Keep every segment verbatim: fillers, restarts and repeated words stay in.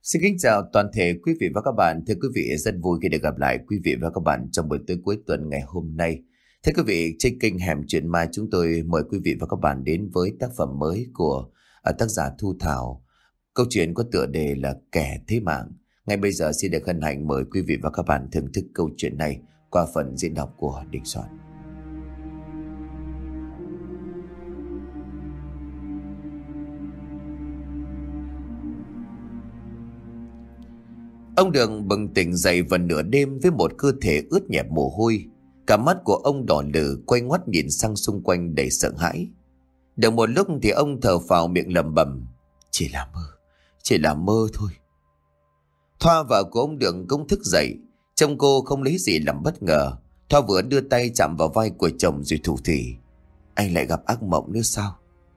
Xin kính chào toàn thể quý vị và các bạn. Thưa quý vị, rất vui khi được gặp lại quý vị và các bạn trong buổi tối cuối tuần ngày hôm nay. Thưa quý vị, trên kênh Hẻm Chuyện Ma chúng tôi mời quý vị và các bạn đến với tác phẩm mới của tác giả Thu Thảo. Câu chuyện có tựa đề là Kẻ Thế Mạng. Ngay bây giờ xin được hân hạnh mời quý vị và các bạn thưởng thức câu chuyện này qua phần diễn đọc của Đình Soạn. Ông Đường bừng tỉnh dậy vào nửa đêm với một cơ thể ướt nhẹp mồ hôi. Cả mắt của ông đỏ lử, quay ngoắt nhìn sang xung quanh đầy sợ hãi. Được một lúc thì ông thở phào miệng lẩm bẩm: Chỉ là mơ, chỉ là mơ thôi. Thoa vợ của ông Đường cũng thức dậy. Trông cô không lấy gì làm bất ngờ. Thoa vừa đưa tay chạm vào vai của chồng rồi thủ thỉ: Anh lại gặp ác mộng nữa sao?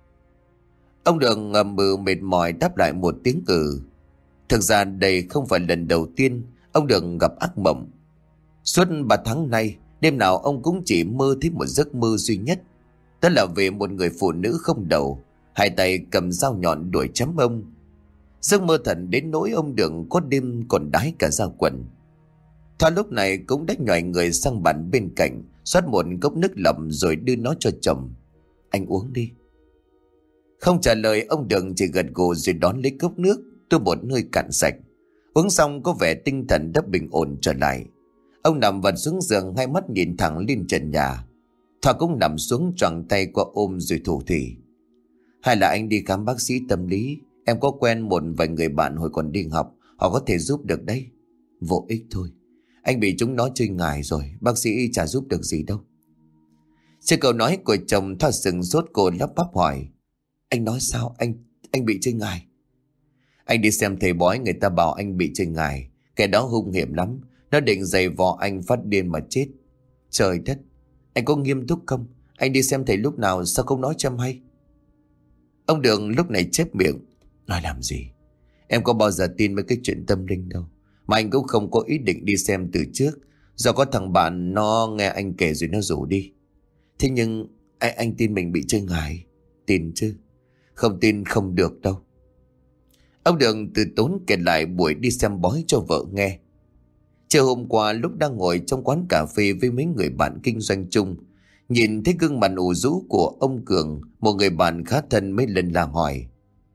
Ông Đường ngầm mừ mệt mỏi đáp lại một tiếng ừ. Thực ra đây không phải lần đầu tiên ông Đường gặp ác mộng. Suốt ba tháng nay, đêm nào ông cũng chỉ mơ thấy một giấc mơ duy nhất. Đó là về một người phụ nữ không đầu, hai tay cầm dao nhọn đuổi chém ông. Giấc mơ thần đến nỗi ông Đường có đêm còn đái cả da quần. Thoa lúc này cũng đã nhòi người sang bàn bên cạnh, xoát một cốc nước lọc rồi đưa nó cho chồng. Anh uống đi. Không trả lời, ông Đường chỉ gật gù rồi đón lấy cốc nước, tôi một hơi cạn sạch. Uống xong có vẻ tinh thần đã bình ổn trở lại. Ông nằm vật xuống giường, hai mắt nhìn thẳng lên trần nhà. Thoa cũng nằm xuống choàng tay qua ôm rồi thủ thỉ: Hay là anh đi khám bác sĩ tâm lý? Em có quen một vài người bạn hồi còn đi học, họ có thể giúp được đấy. Vô ích thôi, anh bị chúng nó chơi ngài rồi, bác sĩ chả giúp được gì đâu. Trước câu nói của chồng, Thoa sừng sốt, cô lắp bắp hỏi: Anh nói sao? Anh anh bị chơi ngài? Anh đi xem thầy bói, người ta bảo anh bị chơi ngài. Kẻ đó hung hiểm lắm, nó định giày vò anh phát điên mà chết. Trời đất, anh có nghiêm túc không? Anh đi xem thầy lúc nào, sao không nói cho em hay? Ông Đường lúc này chép miệng: Nói làm gì? Em có bao giờ tin mấy cái chuyện tâm linh đâu. Mà anh cũng không có ý định đi xem từ trước. Do có thằng bạn nó nghe anh kể rồi nó rủ đi. Thế nhưng anh, anh tin mình bị chơi ngài? Tin chứ. Không tin không được đâu. Ông Đường từ tốn kể lại buổi đi xem bói cho vợ nghe. Chiều hôm qua lúc đang ngồi trong quán cà phê với mấy người bạn kinh doanh chung, nhìn thấy gương mặt ủ rũ của ông Cường, một người bạn khá thân, mấy lần là hỏi: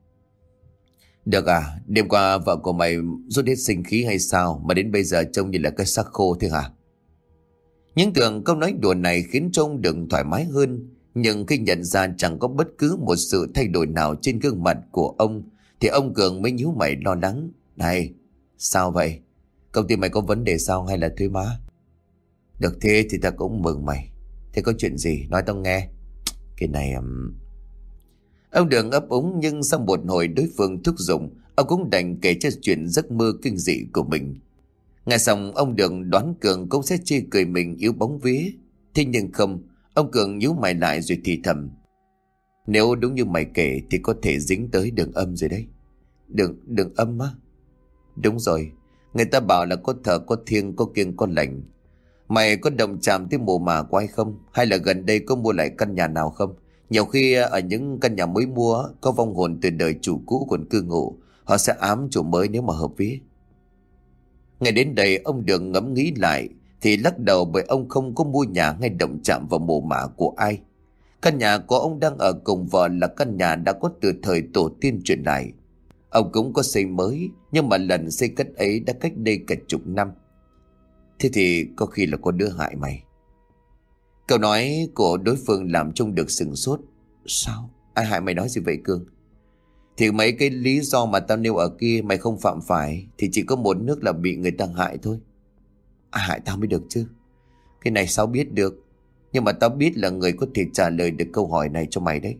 Được à, đêm qua vợ của mày rút hết sinh khí hay sao mà đến bây giờ trông như là cái xác khô thế hả? Những tưởng câu nói đùa này khiến cho ông Đường thoải mái hơn, nhưng khi nhận ra chẳng có bất cứ một sự thay đổi nào trên gương mặt của ông thì ông Cường mới nhíu mày lo lắng: Này, sao vậy? Công ty mày có vấn đề sao hay là thuế má? Được thế thì ta cũng mừng mày. Thế có chuyện gì? Nói tao nghe. Cái này... Um... Ông Đường ấp úng, nhưng sau một hồi đối phương thúc giục, ông cũng đành kể cho chuyện giấc mơ kinh dị của mình. Nghe xong, ông Đường đoán Cường cũng sẽ chê cười mình yếu bóng vía. Thế nhưng không, ông Cường nhíu mày lại rồi thì thầm: Nếu đúng như mày kể thì có thể dính tới đường âm rồi đấy. Đường, đường âm á? Đúng rồi, người ta bảo là có thờ có thiêng, có kiêng có lành. Mày có động chạm tới mồ mả của ai không? Hay là gần đây có mua lại căn nhà nào không? Nhiều khi ở những căn nhà mới mua có vong hồn từ đời chủ cũ còn cư ngụ, họ sẽ ám chủ mới nếu mà hợp vía. Ngày đến đây ông Đường ngẫm nghĩ lại thì lắc đầu, bởi ông không có mua nhà hay động chạm vào mồ mả của ai. Căn nhà của ông đang ở cùng vợ là căn nhà đã có từ thời tổ tiên truyền lại. Ông cũng có xây mới, nhưng mà lần xây cất ấy đã cách đây cả chục năm. Thế thì có khi là có đứa hại mày. Câu nói của đối phương làm trông được sửng sốt. Sao? Ai hại mày nói gì vậy Cương? Thì mấy cái lý do mà tao nêu ở kia mày không phạm phải, thì chỉ có một nước là bị người ta hại thôi. Ai hại tao mới được chứ? Cái này sao biết được? Nhưng mà tao biết là người có thể trả lời được câu hỏi này cho mày đấy.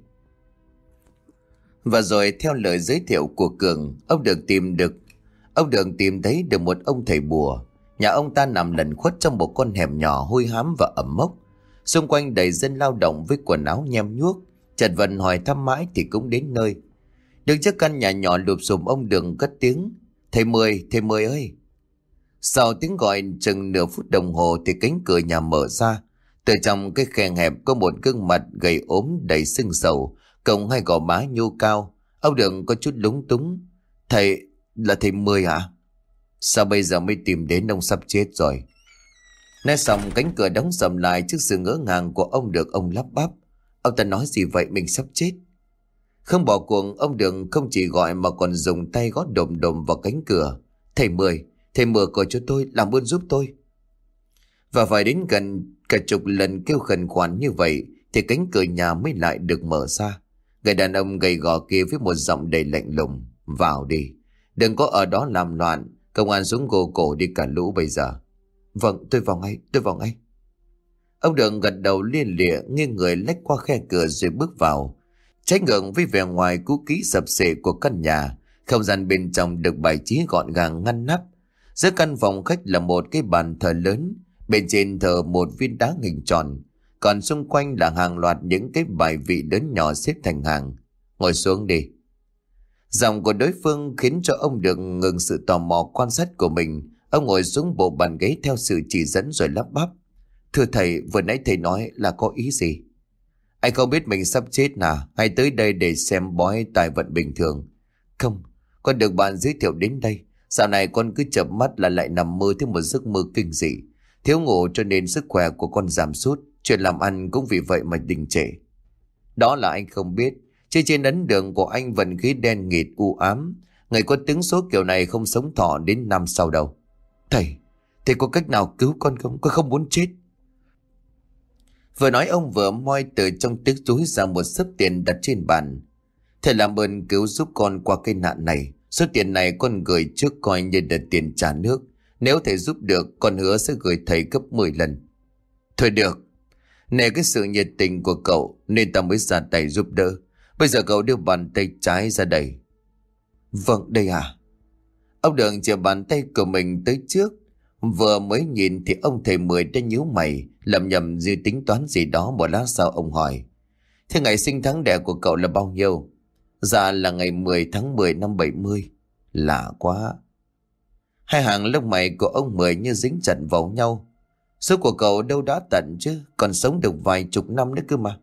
Và rồi theo lời giới thiệu của Cường, ông được tìm được Ông Đường tìm thấy được một ông thầy bùa. Nhà ông ta nằm lẩn khuất trong một con hẻm nhỏ hôi hám và ẩm mốc. Xung quanh đầy dân lao động với quần áo nhem nhuốc. Chật vật hỏi thăm mãi thì cũng đến nơi. Đứng trước căn nhà nhỏ lụp xùm, ông Đường cất tiếng: Thầy Mười, thầy Mười ơi! Sau tiếng gọi chừng nửa phút đồng hồ thì cánh cửa nhà mở ra. Từ trong cái khe hẹp có một gương mặt gầy ốm đầy sưng sầu, cộng hai gò má nhô cao. Ông Đường có chút lúng túng: Thầy, Là thầy Mười hả? Sao bây giờ mới tìm đến, ông sắp chết rồi. Nói xong cánh cửa đóng sầm lại trước sự ngỡ ngàng của ông Được. Ông lắp bắp: Ông ta nói gì vậy, mình sắp chết? Không bỏ cuộc, ông Đường không chỉ gọi mà còn dùng tay gõ đồm đồm vào cánh cửa: Thầy Mười, thầy mở cửa cho tôi, làm ơn giúp tôi. Và phải đến gần cả chục lần kêu khẩn khoản như vậy thì cánh cửa nhà mới lại được mở ra. Người đàn ông gầy gò kia với một giọng đầy lạnh lùng: Vào đi, đừng có ở đó làm loạn, công an xuống gô cổ đi cả lũ bây giờ. Vâng, tôi vào ngay, tôi vào ngay. Ông Đường gật đầu lia lịa, nghiêng người lách qua khe cửa rồi bước vào. Trái ngược với vẻ ngoài cũ kỹ sập xệ của căn nhà, không gian bên trong được bài trí gọn gàng ngăn nắp. Giữa căn phòng khách là một cái bàn thờ lớn, bên trên thờ một viên đá hình tròn, còn xung quanh là hàng loạt những cái bài vị lớn nhỏ xếp thành hàng. Ngồi xuống đi. Giọng của đối phương khiến cho ông Đường ngừng sự tò mò quan sát của mình. Ông ngồi xuống bộ bàn ghế theo sự chỉ dẫn rồi lắp bắp: Thưa thầy, vừa nãy thầy nói là có ý gì? Anh không biết mình sắp chết à? Hay tới đây để xem bói tài vận bình thường? Không, con được bạn giới thiệu đến đây. Dạo này con cứ chợp mắt là lại nằm mơ thấy một giấc mơ kinh dị. Thiếu ngủ cho nên sức khỏe của con giảm sút, chuyện làm ăn cũng vì vậy mà đình trệ. Đó là anh không biết, chứ trên ấn đường của anh vận khí đen nghịt u ám. Người có tướng số kiểu này không sống thọ đến năm sau đâu. Thầy, thầy có cách nào cứu con không? Con không muốn chết. Vừa nói ông vừa moi từ trong túi túi ra một xấp tiền đặt trên bàn. Thầy làm ơn cứu giúp con qua cái nạn này. Số tiền này con gửi trước coi như là tiền trả nước. Nếu thầy giúp được, con hứa sẽ gửi thầy gấp mười lần. Thôi được, nể cái sự nhiệt tình của cậu nên ta mới ra tay giúp đỡ. Bây giờ cậu đưa bàn tay trái ra đây. Vâng, đây à? Ông Đường chìa bàn tay của mình tới trước. Vừa mới nhìn thì ông thầy Mười đã nhíu mày, lầm nhầm như tính toán gì đó. Một lát sau ông hỏi: Thế ngày sinh tháng đẻ của cậu là bao nhiêu? Dạ là ngày mười tháng mười năm bảy mươi. Lạ quá. Hai hàng lông mày của ông Mười như dính chặt vào nhau. Số của cậu đâu đã tận chứ, còn sống được vài chục năm nữa cơ mà.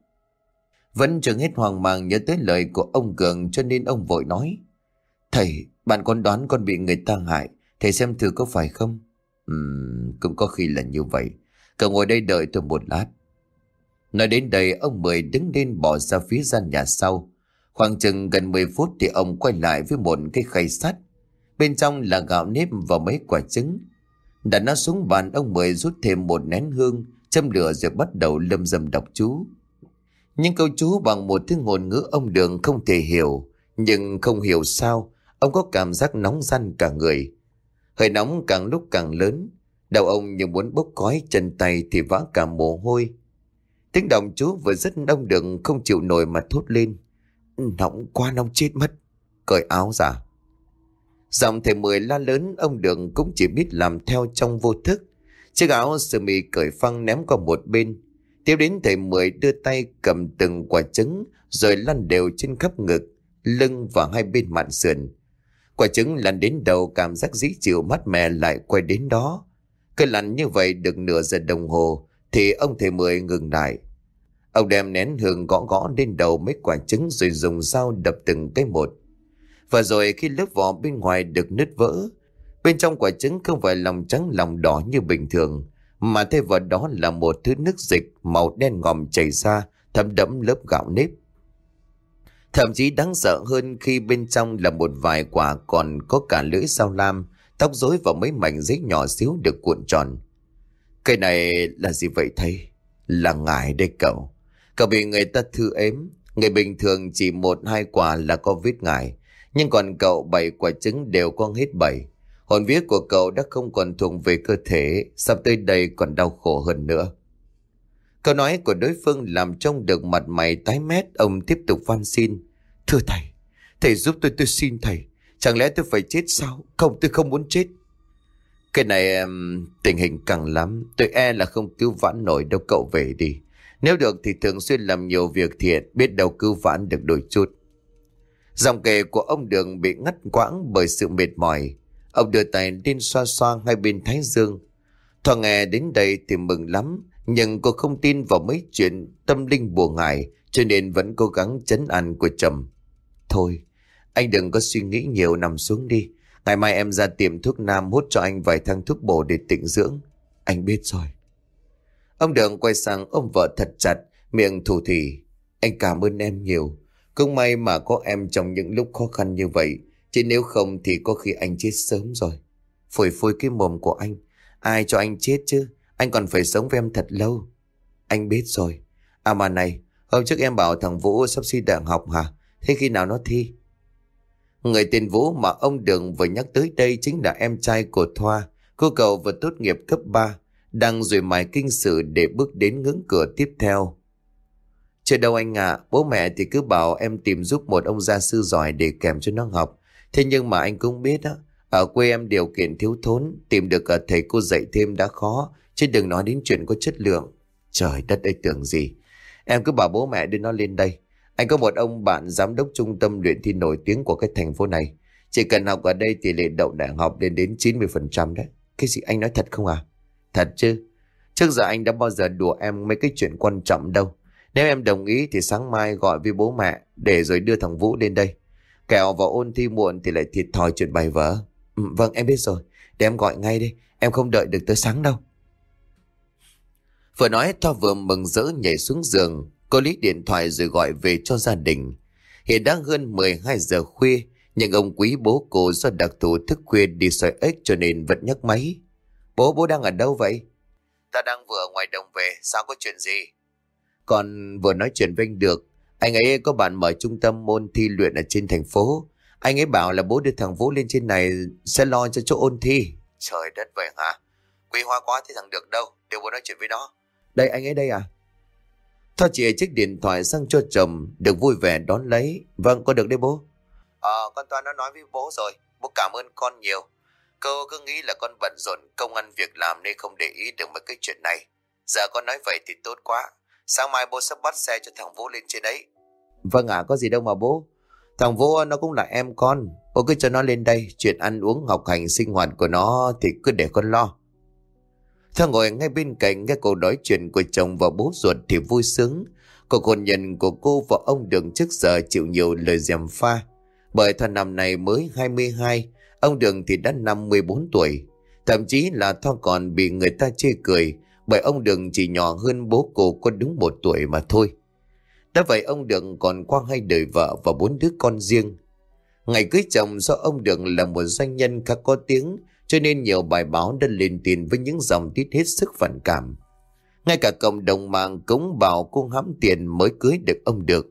Vẫn chưa hết hoang mang nhớ tới lời của ông Cường, cho nên ông vội nói: Thầy, bạn con đoán con bị người ta hại, thầy xem thử có phải không? Ừm, cũng có khi là như vậy. Cậu ngồi đây đợi tôi một lát. Nói đến đây ông Mười đứng lên bỏ ra phía gian nhà sau. Khoảng chừng gần mười phút thì ông quay lại với một cái khay sắt. Bên trong là gạo nếp và mấy quả trứng. Đặt nó xuống bàn, ông Mười rút thêm một nén hương, châm lửa rồi bắt đầu lâm dâm đọc chú. Những câu chú bằng một thứ ngôn ngữ ông Đường không thể hiểu. Nhưng không hiểu sao ông có cảm giác nóng ran cả người. Hơi nóng càng lúc càng lớn. Đầu ông như muốn bốc khói, chân tay thì vã cả mồ hôi. Tiếng động chú vừa dứt, ông Đường không chịu nổi mà thốt lên: Nóng quá, nóng chết mất. Cởi áo ra. Giọng thầy Mười la lớn, ông Đường cũng chỉ biết làm theo trong vô thức. Chiếc áo sơ mi cởi phăng ném qua một bên. Tiếp đến thầy Mười đưa tay cầm từng quả trứng rồi lăn đều trên khắp ngực, lưng và hai bên mạn sườn. Quả trứng lăn đến đầu, cảm giác dễ chịu mát mẻ lại quay đến đó. Cứ lăn như vậy được nửa giờ đồng hồ thì ông thầy Mười ngừng lại. Ông đem nén hương gõ gõ lên đầu mấy quả trứng rồi dùng dao đập từng cái một. Và rồi khi lớp vỏ bên ngoài được nứt vỡ, bên trong quả trứng không phải lòng trắng lòng đỏ như bình thường, mà thay vào đó là một thứ nước dịch màu đen ngòm chảy ra, thấm đẫm lớp gạo nếp. Thậm chí đáng sợ hơn khi bên trong là một vài quả còn có cả lưỡi dao lam, tóc rối và mấy mảnh giấy nhỏ xíu được cuộn tròn. Cái này là gì vậy thầy? Là ngải đây cậu. Cậu bị người ta thư ếm. Người bình thường chỉ một hai quả là có vết ngải, nhưng còn cậu bảy quả trứng đều có hết bảy. Hồn vía của cậu đã không còn thuộc về cơ thể, sắp tới đây còn đau khổ hơn nữa. Câu nói của đối phương làm trông được mặt mày tái mét. Ông tiếp tục van xin: Thưa thầy, thầy giúp tôi, tôi xin thầy. Chẳng lẽ tôi phải chết sao? Không, tôi không muốn chết. Cái này um, tình hình càng lắm, tôi e là không cứu vãn nổi đâu, cậu về đi. Nếu được thì thường xuyên làm nhiều việc thiện, biết đâu cứu vãn được đôi chút. Dòng kể của ông Đường bị ngắt quãng bởi sự mệt mỏi. Ông đưa tay lên xoa xoa hai bên thái dương. Thoa nghe đến đây thì mừng lắm, nhưng cô không tin vào mấy chuyện tâm linh bùa ngải, cho nên vẫn cố gắng trấn an của chồng. Thôi, anh đừng có suy nghĩ nhiều, nằm xuống đi. Ngày mai em ra tiệm thuốc nam hút cho anh vài thang thuốc bổ để tĩnh dưỡng. Anh biết rồi. Ông Đường quay sang ôm vợ thật chặt, miệng thủ thỉ. Anh cảm ơn em nhiều. Cũng may mà có em trong những lúc khó khăn như vậy. Chứ nếu không thì có khi anh chết sớm rồi. Phổi phôi cái mồm của anh. Ai cho anh chết chứ? Anh còn phải sống với em thật lâu. Anh biết rồi. À mà này, hôm trước em bảo thằng Vũ sắp thi đại học hả? Thế khi nào nó thi? Người tên Vũ mà ông Đường vừa nhắc tới đây chính là em trai của Thoa. Cô cậu vừa tốt nghiệp cấp ba, đang rồi mài kinh sử để bước đến ngưỡng cửa tiếp theo. Chưa đâu anh ạ, à, bố mẹ thì cứ bảo em tìm giúp một ông gia sư giỏi để kèm cho nó học. Thế nhưng mà anh cũng biết á, ở quê em điều kiện thiếu thốn, tìm được ở thầy cô dạy thêm đã khó, chứ đừng nói đến chuyện có chất lượng. Trời đất ơi tưởng gì. Em cứ bảo bố mẹ đưa nó lên đây. Anh có một ông bạn giám đốc trung tâm luyện thi nổi tiếng của cái thành phố này. Chỉ cần học ở đây tỷ lệ đậu đại học lên đến chín mươi phần trăm đấy. Cái gì anh nói thật không à? Thật chứ. Trước giờ anh đã bao giờ đùa em mấy cái chuyện quan trọng đâu. Nếu em đồng ý thì sáng mai gọi với bố mẹ để rồi đưa thằng Vũ lên đây. Kẻo vào ôn thi muộn thì lại thiệt thòi chuyện bài vở. Ừ, vâng em biết rồi. Để em gọi ngay đi. Em không đợi được tới sáng đâu. Vừa nói Thoa vừa mừng rỡ nhảy xuống giường. Cô lấy điện thoại rồi gọi về cho gia đình. Hiện đã hơn mười hai giờ khuya, nhưng ông quý bố cô do đặc thù thức khuya đi soi ếch cho nên vẫn nhấc máy. Bố, bố đang ở đâu vậy? Ta đang vừa ở ngoài đồng về, sao có chuyện gì? Con vừa nói chuyện với anh Được. Anh ấy có bạn mở trung tâm môn thi luyện ở trên thành phố. Anh ấy bảo là bố đưa thằng Vũ lên trên này sẽ lo cho chỗ ôn thi. Trời đất vậy hả? Quý hoa quá, thế thằng Được đâu? Để bố nói chuyện với nó. Đây, anh ấy đây à? Thoa chìa chiếc điện thoại sang cho chồng. Được vui vẻ đón lấy. Vâng, con Được đấy bố. Ờ, con Toan nó nói với bố rồi. Bố cảm ơn con nhiều. Cô cứ nghĩ là con bận rộn công ăn việc làm nên không để ý được mấy cái chuyện này. Giờ con nói vậy thì tốt quá. Sáng mai bố sẽ bắt xe cho thằng Vũ lên trên đấy. Vâng ạ, à, có gì đâu mà bố. Thằng Vũ nó cũng là em con. Bố cứ cho nó lên đây. Chuyện ăn uống học hành sinh hoạt của nó thì cứ để con lo. Thoa ngồi ngay bên cạnh nghe cô nói chuyện của chồng và bố ruột thì vui sướng. Cuộc hôn nhân của cô và ông Đường trước giờ chịu nhiều lời gièm pha. Bởi thằng năm này mới hai mươi hai, ông Đường thì đã năm mươi bốn tuổi. Thậm chí là Thoa còn bị người ta chê cười bởi ông Đường chỉ nhỏ hơn bố cô có đúng một tuổi mà thôi. Đã vậy ông Đường còn qua hai đời vợ và bốn đứa con riêng. Ngày cưới chồng do ông Đường là một doanh nhân khá có tiếng, cho nên nhiều bài báo đã lên tin với những dòng tít hết sức phản cảm. Ngay cả cộng đồng mạng cũng bảo cô hãm tiền mới cưới được ông Được.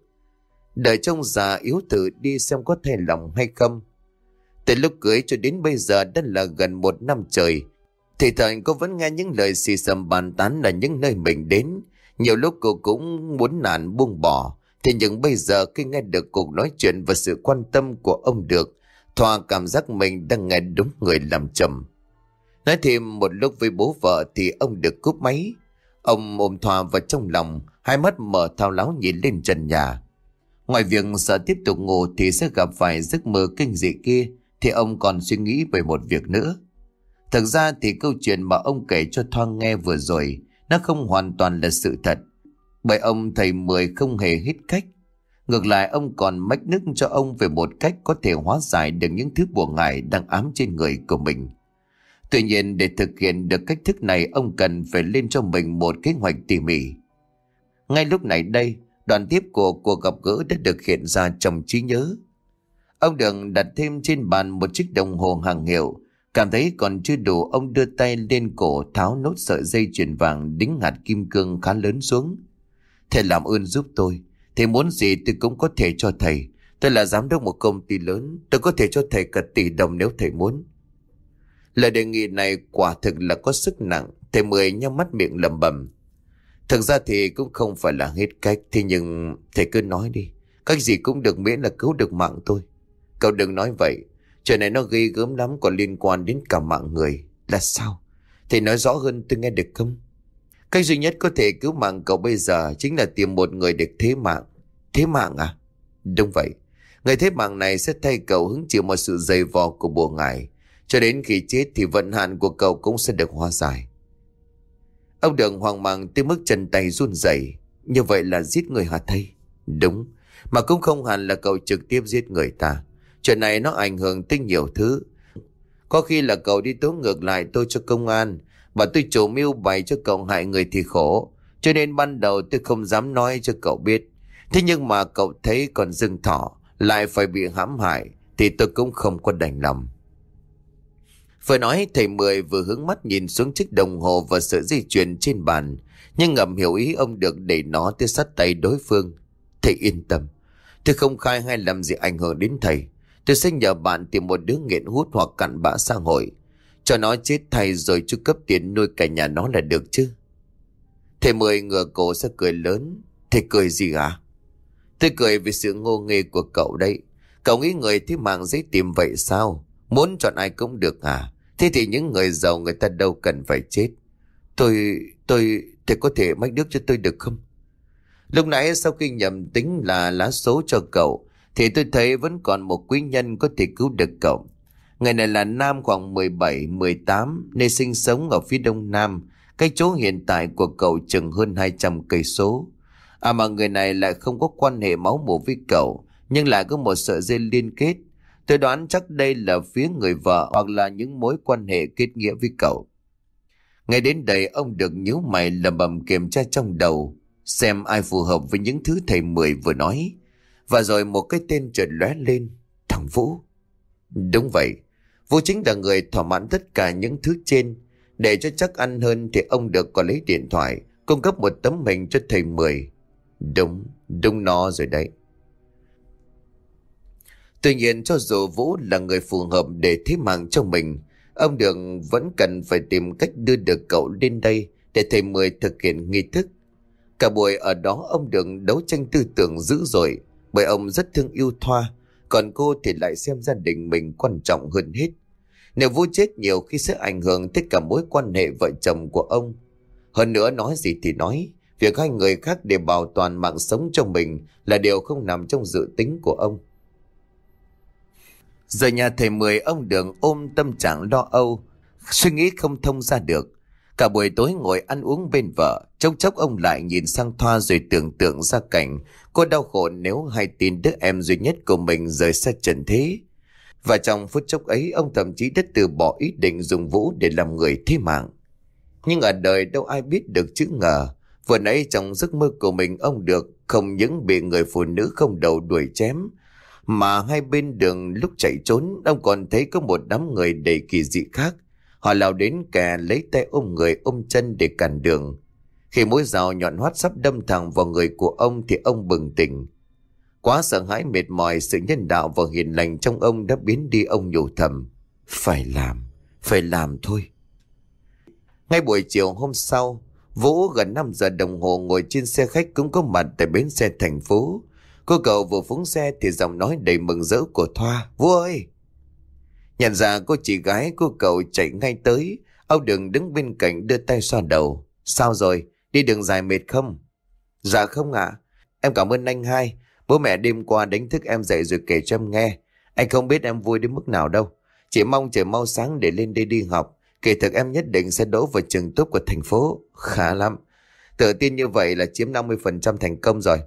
Đợi trông già yếu thử đi xem có thay lòng hay không. Từ lúc cưới cho đến bây giờ đã là gần một năm trời. Thì thời cô vẫn nghe những lời xì xầm bàn tán là những nơi mình đến. Nhiều lúc cô cũng muốn nản buông bỏ. Thế nhưng bây giờ khi nghe được cuộc nói chuyện và sự quan tâm của ông Được, Thoa cảm giác mình đang nghe đúng người làm chồng. Nói thêm một lúc với bố vợ thì ông Được cúp máy. Ông ôm Thoa vào trong lòng, hai mắt mở thao láo nhìn lên trần nhà. Ngoài việc sợ tiếp tục ngủ thì sẽ gặp phải giấc mơ kinh dị kia, thì ông còn suy nghĩ về một việc nữa. Thực ra thì câu chuyện mà ông kể cho Thoa nghe vừa rồi, nó không hoàn toàn là sự thật. Bởi ông thầy Mười không hề hết cách. Ngược lại ông còn mách nước cho ông về một cách có thể hóa giải được những thứ buồn ngại đang ám trên người của mình. Tuy nhiên để thực hiện được cách thức này, ông cần phải lên cho mình một kế hoạch tỉ mỉ. Ngay lúc này đây, đoạn tiếp của cuộc gặp gỡ đã được hiện ra trong trí nhớ. Ông Đường đặt thêm trên bàn một chiếc đồng hồ hàng hiệu. Cảm thấy còn chưa đủ, ông đưa tay lên cổ tháo nốt sợi dây chuyền vàng đính hạt kim cương khá lớn xuống. Thầy làm ơn giúp tôi. Thầy muốn gì tôi cũng có thể cho thầy. Tôi là giám đốc một công ty lớn. Tôi có thể cho thầy cả tỷ đồng nếu thầy muốn. Lời đề nghị này quả thực là có sức nặng. Thầy Mười nhắm mắt miệng lẩm bẩm. Thực ra thì cũng không phải là hết cách. Thế nhưng thầy cứ nói đi. Cách gì cũng được miễn là cứu được mạng tôi. Cậu đừng nói vậy. Chuyện này nó ghê gớm lắm, còn liên quan đến cả mạng người. Là sao? Thầy nói rõ hơn tôi nghe được không? Cách duy nhất có thể cứu mạng cậu bây giờ chính là tìm một người để thế mạng. Thế mạng à? Đúng vậy. Người thế mạng này sẽ thay cậu hứng chịu một sự dày vò của bùa ngải. Cho đến khi chết thì vận hạn của cậu cũng sẽ được hóa giải. Ông Đường hoang mang tới mức chân tay run rẩy. Như vậy là giết người hả thầy? Đúng. Mà cũng không hẳn là cậu trực tiếp giết người ta. Chuyện này nó ảnh hưởng tới nhiều thứ. Có khi là cậu đi tố ngược lại tôi cho công an, và tôi chủ mưu bày cho cậu hại người thì khổ. Cho nên ban đầu tôi không dám nói cho cậu biết. Thế nhưng mà cậu thấy còn dưng thỏ lại phải bị hãm hại thì tôi cũng không có đành lòng. Vừa nói thầy Mười vừa hướng mắt nhìn xuống chiếc đồng hồ và sợi dây chuyền trên bàn, nhưng ngầm hiểu ý ông Được để nó tới sát tay đối phương. Thầy yên tâm, tôi không khai hay làm gì ảnh hưởng đến thầy. Tôi sẽ nhờ bạn tìm một đứa nghiện hút hoặc cặn bã xã hội, cho nó chết thay rồi chu cấp tiền nuôi cả nhà nó là được chứ. Thầy Mười ngửa cổ ra cười lớn. Thầy cười gì hả? Tôi cười vì sự ngô nghê của cậu đấy. Cậu nghĩ người thế mạng dễ tìm vậy sao? Muốn chọn ai cũng được à? Thế thì những người giàu người ta đâu cần phải chết. Tôi, tôi, thầy có thể mách nước cho tôi được không? Lúc nãy sau khi nhầm tính là lá số cho cậu, thì tôi thấy vẫn còn một quý nhân có thể cứu được cậu. Người này là nam khoảng mười bảy mười tám, nơi sinh sống ở phía đông nam, cái chỗ hiện tại của cậu chừng hơn hai trăm cây số. À mà người này lại không có quan hệ máu mủ với cậu, nhưng lại có một sợi dây liên kết. Tôi đoán chắc đây là phía người vợ hoặc là những mối quan hệ kết nghĩa với cậu. Ngay đến đây ông Được nhíu mày lẩm bẩm kiểm tra trong đầu, xem ai phù hợp với những thứ thầy Mười vừa nói. Và rồi một cái tên chợt lóe lên. Thằng Vũ. Đúng vậy, Vũ chính là người thỏa mãn tất cả những thứ trên. Để cho chắc ăn hơn thì ông Được có lấy điện thoại cung cấp một tấm hình cho thầy Mười. Đúng, đúng nó rồi đấy. Tuy nhiên cho dù Vũ là người phù hợp để thế mạng cho mình, ông Được vẫn cần phải tìm cách đưa được cậu lên đây để thầy Mười thực hiện nghi thức. Cả buổi ở đó ông Được đấu tranh tư tưởng dữ dội, bởi ông rất thương yêu Thoa, còn cô thì lại xem gia đình mình quan trọng hơn hết. Nếu Vũ chết nhiều khi sẽ ảnh hưởng tới cả mối quan hệ vợ chồng của ông. Hơn nữa nói gì thì nói, việc hai người khác để bảo toàn mạng sống cho mình là điều không nằm trong dự tính của ông. Giờ nhà thầy Mười, ông Được ôm tâm trạng lo âu, suy nghĩ không thông ra được. Cả buổi tối ngồi ăn uống bên vợ, chốc chốc ông lại nhìn sang Thoa rồi tưởng tượng ra cảnh cô đau khổ nếu hay tin đứa em duy nhất của mình rời xa trần thế. Và trong phút chốc ấy, ông thậm chí đã từ bỏ ý định dùng Vũ để làm người thế mạng. Nhưng ở đời đâu ai biết được chữ ngờ. Vừa nãy trong giấc mơ của mình, ông Được không những bị người phụ nữ không đầu đuổi chém, mà hai bên đường lúc chạy trốn, ông còn thấy có một đám người đầy kỳ dị khác. Họ lao đến kẻ lấy tay ôm người ôm chân để cản đường. Khi mũi dao nhọn hoắt sắp đâm thẳng vào người của ông thì ông bừng tỉnh. Quá sợ hãi mệt mỏi, sự nhân đạo và hiền lành trong ông đã biến đi. Ông nhủ thầm, phải làm, phải làm thôi. Ngay buổi chiều hôm sau, Vũ gần năm giờ đồng hồ ngồi trên xe khách cũng có mặt tại bến xe thành phố. Cô cậu vừa phóng xe thì giọng nói đầy mừng rỡ của Thoa, Vũ ơi! Nhận ra cô chị gái, cô cậu chạy ngay tới. Ông Đừng đứng bên cạnh đưa tay xoa đầu. Sao rồi? Đi đường dài mệt không? Dạ không ạ. Em cảm ơn anh hai. Bố mẹ đêm qua đánh thức em dậy rồi kể cho em nghe. Anh không biết em vui đến mức nào đâu. Chỉ mong trời mau sáng để lên đây đi học. Kỳ thực em nhất định sẽ đỗ vào trường tốt của thành phố. Khá lắm. Tự tin như vậy là chiếm năm mươi phần trăm thành công rồi.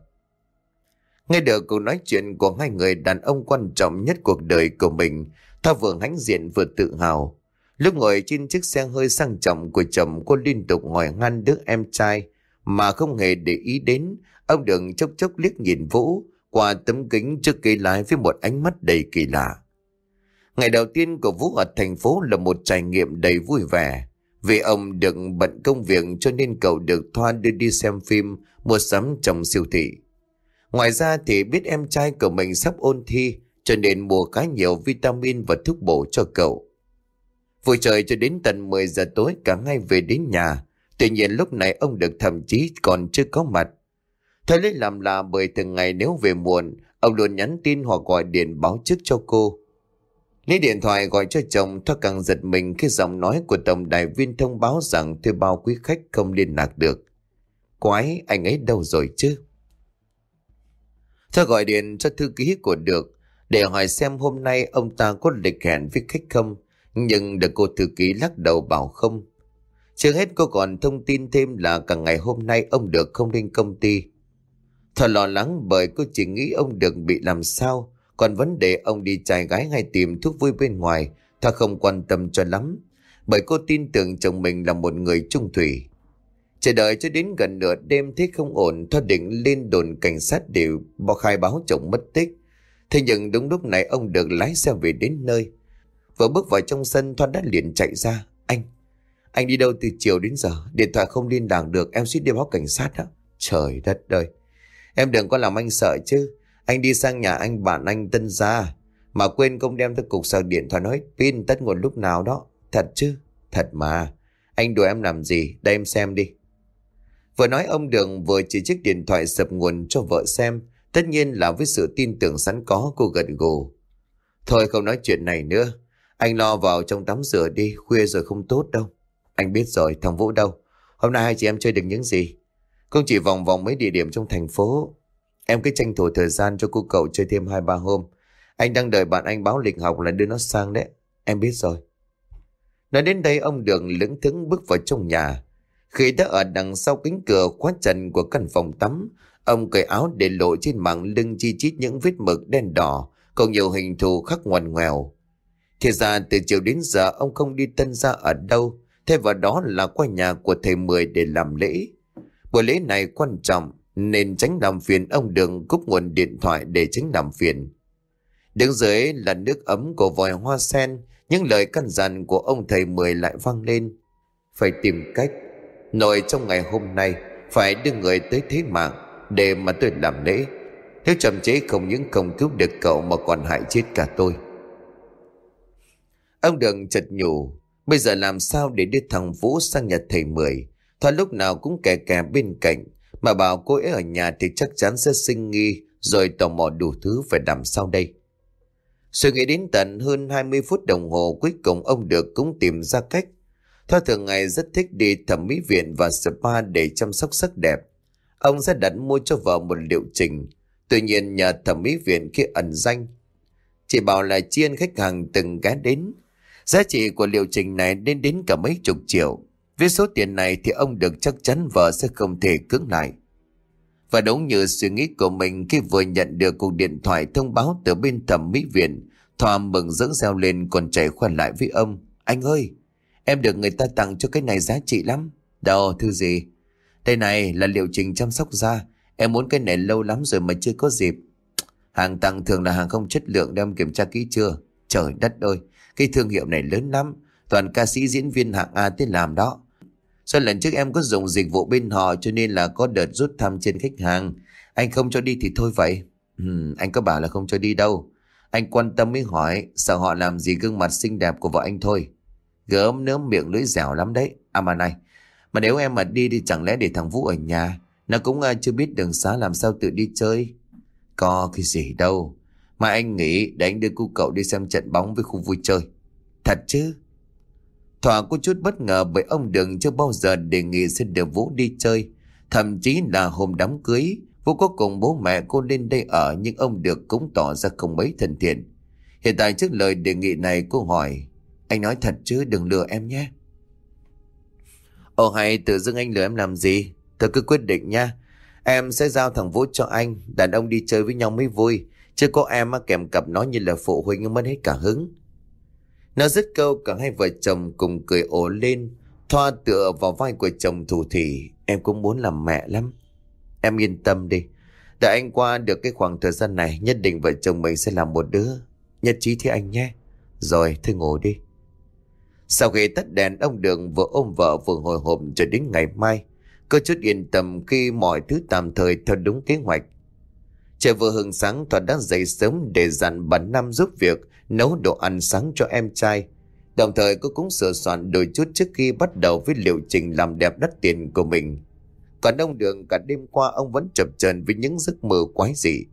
Nghe được cuộc nói chuyện của hai người đàn ông quan trọng nhất cuộc đời của mình, Thoa vừa hãnh diện vừa tự hào. Lúc ngồi trên chiếc xe hơi sang trọng của chồng, cô liên tục hỏi han đứa em trai mà không hề để ý đến. Ông Đừng chốc chốc liếc nhìn Vũ qua tấm kính trước ghế lái với một ánh mắt đầy kỳ lạ. Ngày đầu tiên của Vũ ở thành phố là một trải nghiệm đầy vui vẻ. Vì ông Đừng bận công việc cho nên cậu được Thoa đưa đi xem phim, mua sắm trong siêu thị. Ngoài ra thì biết em trai của mình sắp ôn thi, cho nên mua khá nhiều vitamin và thuốc bổ cho cậu. Vui trời cho đến tận mười giờ tối cả hai về đến nhà. Tuy nhiên lúc này ông Được thậm chí còn chưa có mặt. Thôi lấy làm lạ bởi từng ngày nếu về muộn, ông luôn nhắn tin hoặc gọi điện báo trước cho cô. Lấy điện thoại gọi cho chồng, Thoa càng giật mình khi giọng nói của tổng đài viên thông báo rằng thuê bao quý khách không liên lạc được. Quái, anh ấy đâu rồi chứ? Thoa gọi điện cho thư ký của Được để hỏi xem hôm nay ông ta có lịch hẹn với khách không, nhưng được cô thư ký lắc đầu bảo không. Chưa hết cô còn thông tin thêm là cả ngày hôm nay ông Được không đến công ty. Thoa lo lắng bởi cô chỉ nghĩ ông Được bị làm sao, còn vấn đề ông đi trai gái hay tìm thuốc vui bên ngoài Thoa không quan tâm cho lắm, bởi cô tin tưởng chồng mình là một người trung thủy. Chờ đợi cho đến gần nửa đêm thấy không ổn, Thoa định lên đồn cảnh sát để báo khai báo chồng mất tích. Thế nhưng đúng lúc này ông được lái xe về đến nơi. Vừa bước vào trong sân, Thoa đã liền chạy ra. Anh, anh đi đâu từ chiều đến giờ? Điện thoại không liên lạc được, em suýt đi báo cảnh sát đó. Trời đất ơi, em đừng có làm anh sợ chứ. Anh đi sang nhà anh bạn anh Tân Gia mà quên không đem tới cục sạc điện thoại nói pin tắt nguồn lúc nào đó. Thật chứ? Thật mà. Anh đùa em làm gì? Đây em xem đi. Vừa nói ông Đường vừa chỉ chiếc điện thoại sập nguồn cho vợ xem. Tất nhiên là với sự tin tưởng sẵn có, cô gật gù. Thôi không nói chuyện này nữa. Anh lo vào trong tắm rửa đi, khuya rồi không tốt đâu. Anh biết rồi, thằng Vũ đâu? Hôm nay hai chị em chơi được những gì? Không chỉ vòng vòng mấy địa điểm trong thành phố. Em cứ tranh thủ thời gian cho cô cậu chơi thêm hai ba hôm. Anh đang đợi bạn anh báo lịch học là đưa nó sang đấy. Em biết rồi. Nói đến đây ông Đường lững thững bước vào trong nhà. Khi đã ở đằng sau cánh cửa khóa trần của căn phòng tắm, ông cởi áo để lộ trên mảng lưng chi chít những vết mực đen đỏ, còn nhiều hình thù khắc ngoằn ngoèo. Thì ra từ chiều đến giờ ông không đi Tân Gia ở đâu, thay vào đó là qua nhà của thầy Mười để làm lễ. Buổi lễ này quan trọng nên tránh làm phiền ông Đường cúp nguồn điện thoại để tránh làm phiền. Đứng dưới là nước ấm của vòi hoa sen, những lời căn dặn của ông thầy Mười lại vang lên. Phải tìm cách nội trong ngày hôm nay, phải đưa người tới thế mạng để mà tôi làm lễ. Nếu chậm chế không những không cứu được cậu mà còn hại chết cả tôi. Ông Đường chợt nhủ, bây giờ làm sao để đưa thằng Vũ sang nhà thầy Mười? Thoa lúc nào cũng kè kè bên cạnh, mà bảo cô ấy ở nhà thì chắc chắn sẽ sinh nghi, rồi tò mò đủ thứ phải làm sao đây. Suy nghĩ đến tận hơn hai mươi phút đồng hồ, cuối cùng ông Được cũng tìm ra cách. Thoa thường ngày rất thích đi thẩm mỹ viện và spa để chăm sóc sắc đẹp. Ông sẽ đặt mua cho vợ một liệu trình. Tuy nhiên nhà thẩm mỹ viện kia ẩn danh, chỉ bảo là chiên khách hàng từng ghé đến. Giá trị của liệu trình này lên đến cả mấy chục triệu. Với số tiền này thì ông Được chắc chắn vợ sẽ không thể cưỡng lại. Và đúng như suy nghĩ của mình, khi vừa nhận được cuộc điện thoại thông báo từ bên thẩm mỹ viện, Thoa mừng rỡ reo lên còn chạy khoản lại với ông. Anh ơi, em được người ta tặng cho cái này giá trị lắm. Đâu, thư gì? Đây này là liệu trình chăm sóc da. Em muốn cái này lâu lắm rồi mà chưa có dịp. Hàng tặng thường là hàng không chất lượng, đem kiểm tra kỹ chưa? Trời đất ơi, cái thương hiệu này lớn lắm, toàn ca sĩ diễn viên hạng A tới làm đó. Do lần trước em có dùng dịch vụ bên họ cho nên là có đợt rút thăm trên khách hàng. Anh không cho đi thì thôi vậy. Ừ, anh có bảo là không cho đi đâu. Anh quan tâm mới hỏi, sợ họ làm gì gương mặt xinh đẹp của vợ anh thôi. Gớm nớm miệng lưỡi dẻo lắm đấy. À mà này, mà nếu em mà đi thì chẳng lẽ để thằng Vũ ở nhà? Nó cũng uh, chưa biết đường xá, làm sao tự đi chơi. Có cái gì đâu. Mà anh nghĩ để anh đưa cô cậu đi xem trận bóng với khu vui chơi. Thật chứ? Thoa có chút bất ngờ bởi ông Đường chưa bao giờ đề nghị sẽ đưa Vũ đi chơi. Thậm chí là hôm đám cưới, Vũ có cùng bố mẹ cô lên đây ở, nhưng ông Được cũng tỏ ra không mấy thân thiện. Hiện tại trước lời đề nghị này, cô hỏi, anh nói thật chứ, đừng lừa em nhé. Ồ hay, tự dưng anh lừa em làm gì? Tôi cứ quyết định nha. Em sẽ giao thằng Vũ cho anh. Đàn ông đi chơi với nhau mới vui, chứ có em kèm cặp nó như là phụ huynh mất hết cả hứng. Nó dứt câu, cả hai vợ chồng cùng cười ồ lên. Thoa tựa vào vai của chồng thủ thỉ. Em cũng muốn làm mẹ lắm. Em yên tâm đi, đợi anh qua được cái khoảng thời gian này, nhất định vợ chồng mình sẽ làm một đứa. Nhất trí thế anh nhé. Rồi, thôi ngủ đi. Sau khi tắt đèn, ông Đường vừa ôm vợ vừa hồi hộp cho đến ngày mai. Có chút yên tâm khi mọi thứ tạm thời theo đúng kế hoạch. Trời vừa hừng sáng, Thoa đã dậy sớm để dặn bà Năm giúp việc nấu đồ ăn sáng cho em trai. Đồng thời cô cũng sửa soạn đôi chút trước khi bắt đầu với liệu trình làm đẹp đắt tiền của mình. Còn ông Đường, cả đêm qua ông vẫn chập chờn với những giấc mơ quái dị.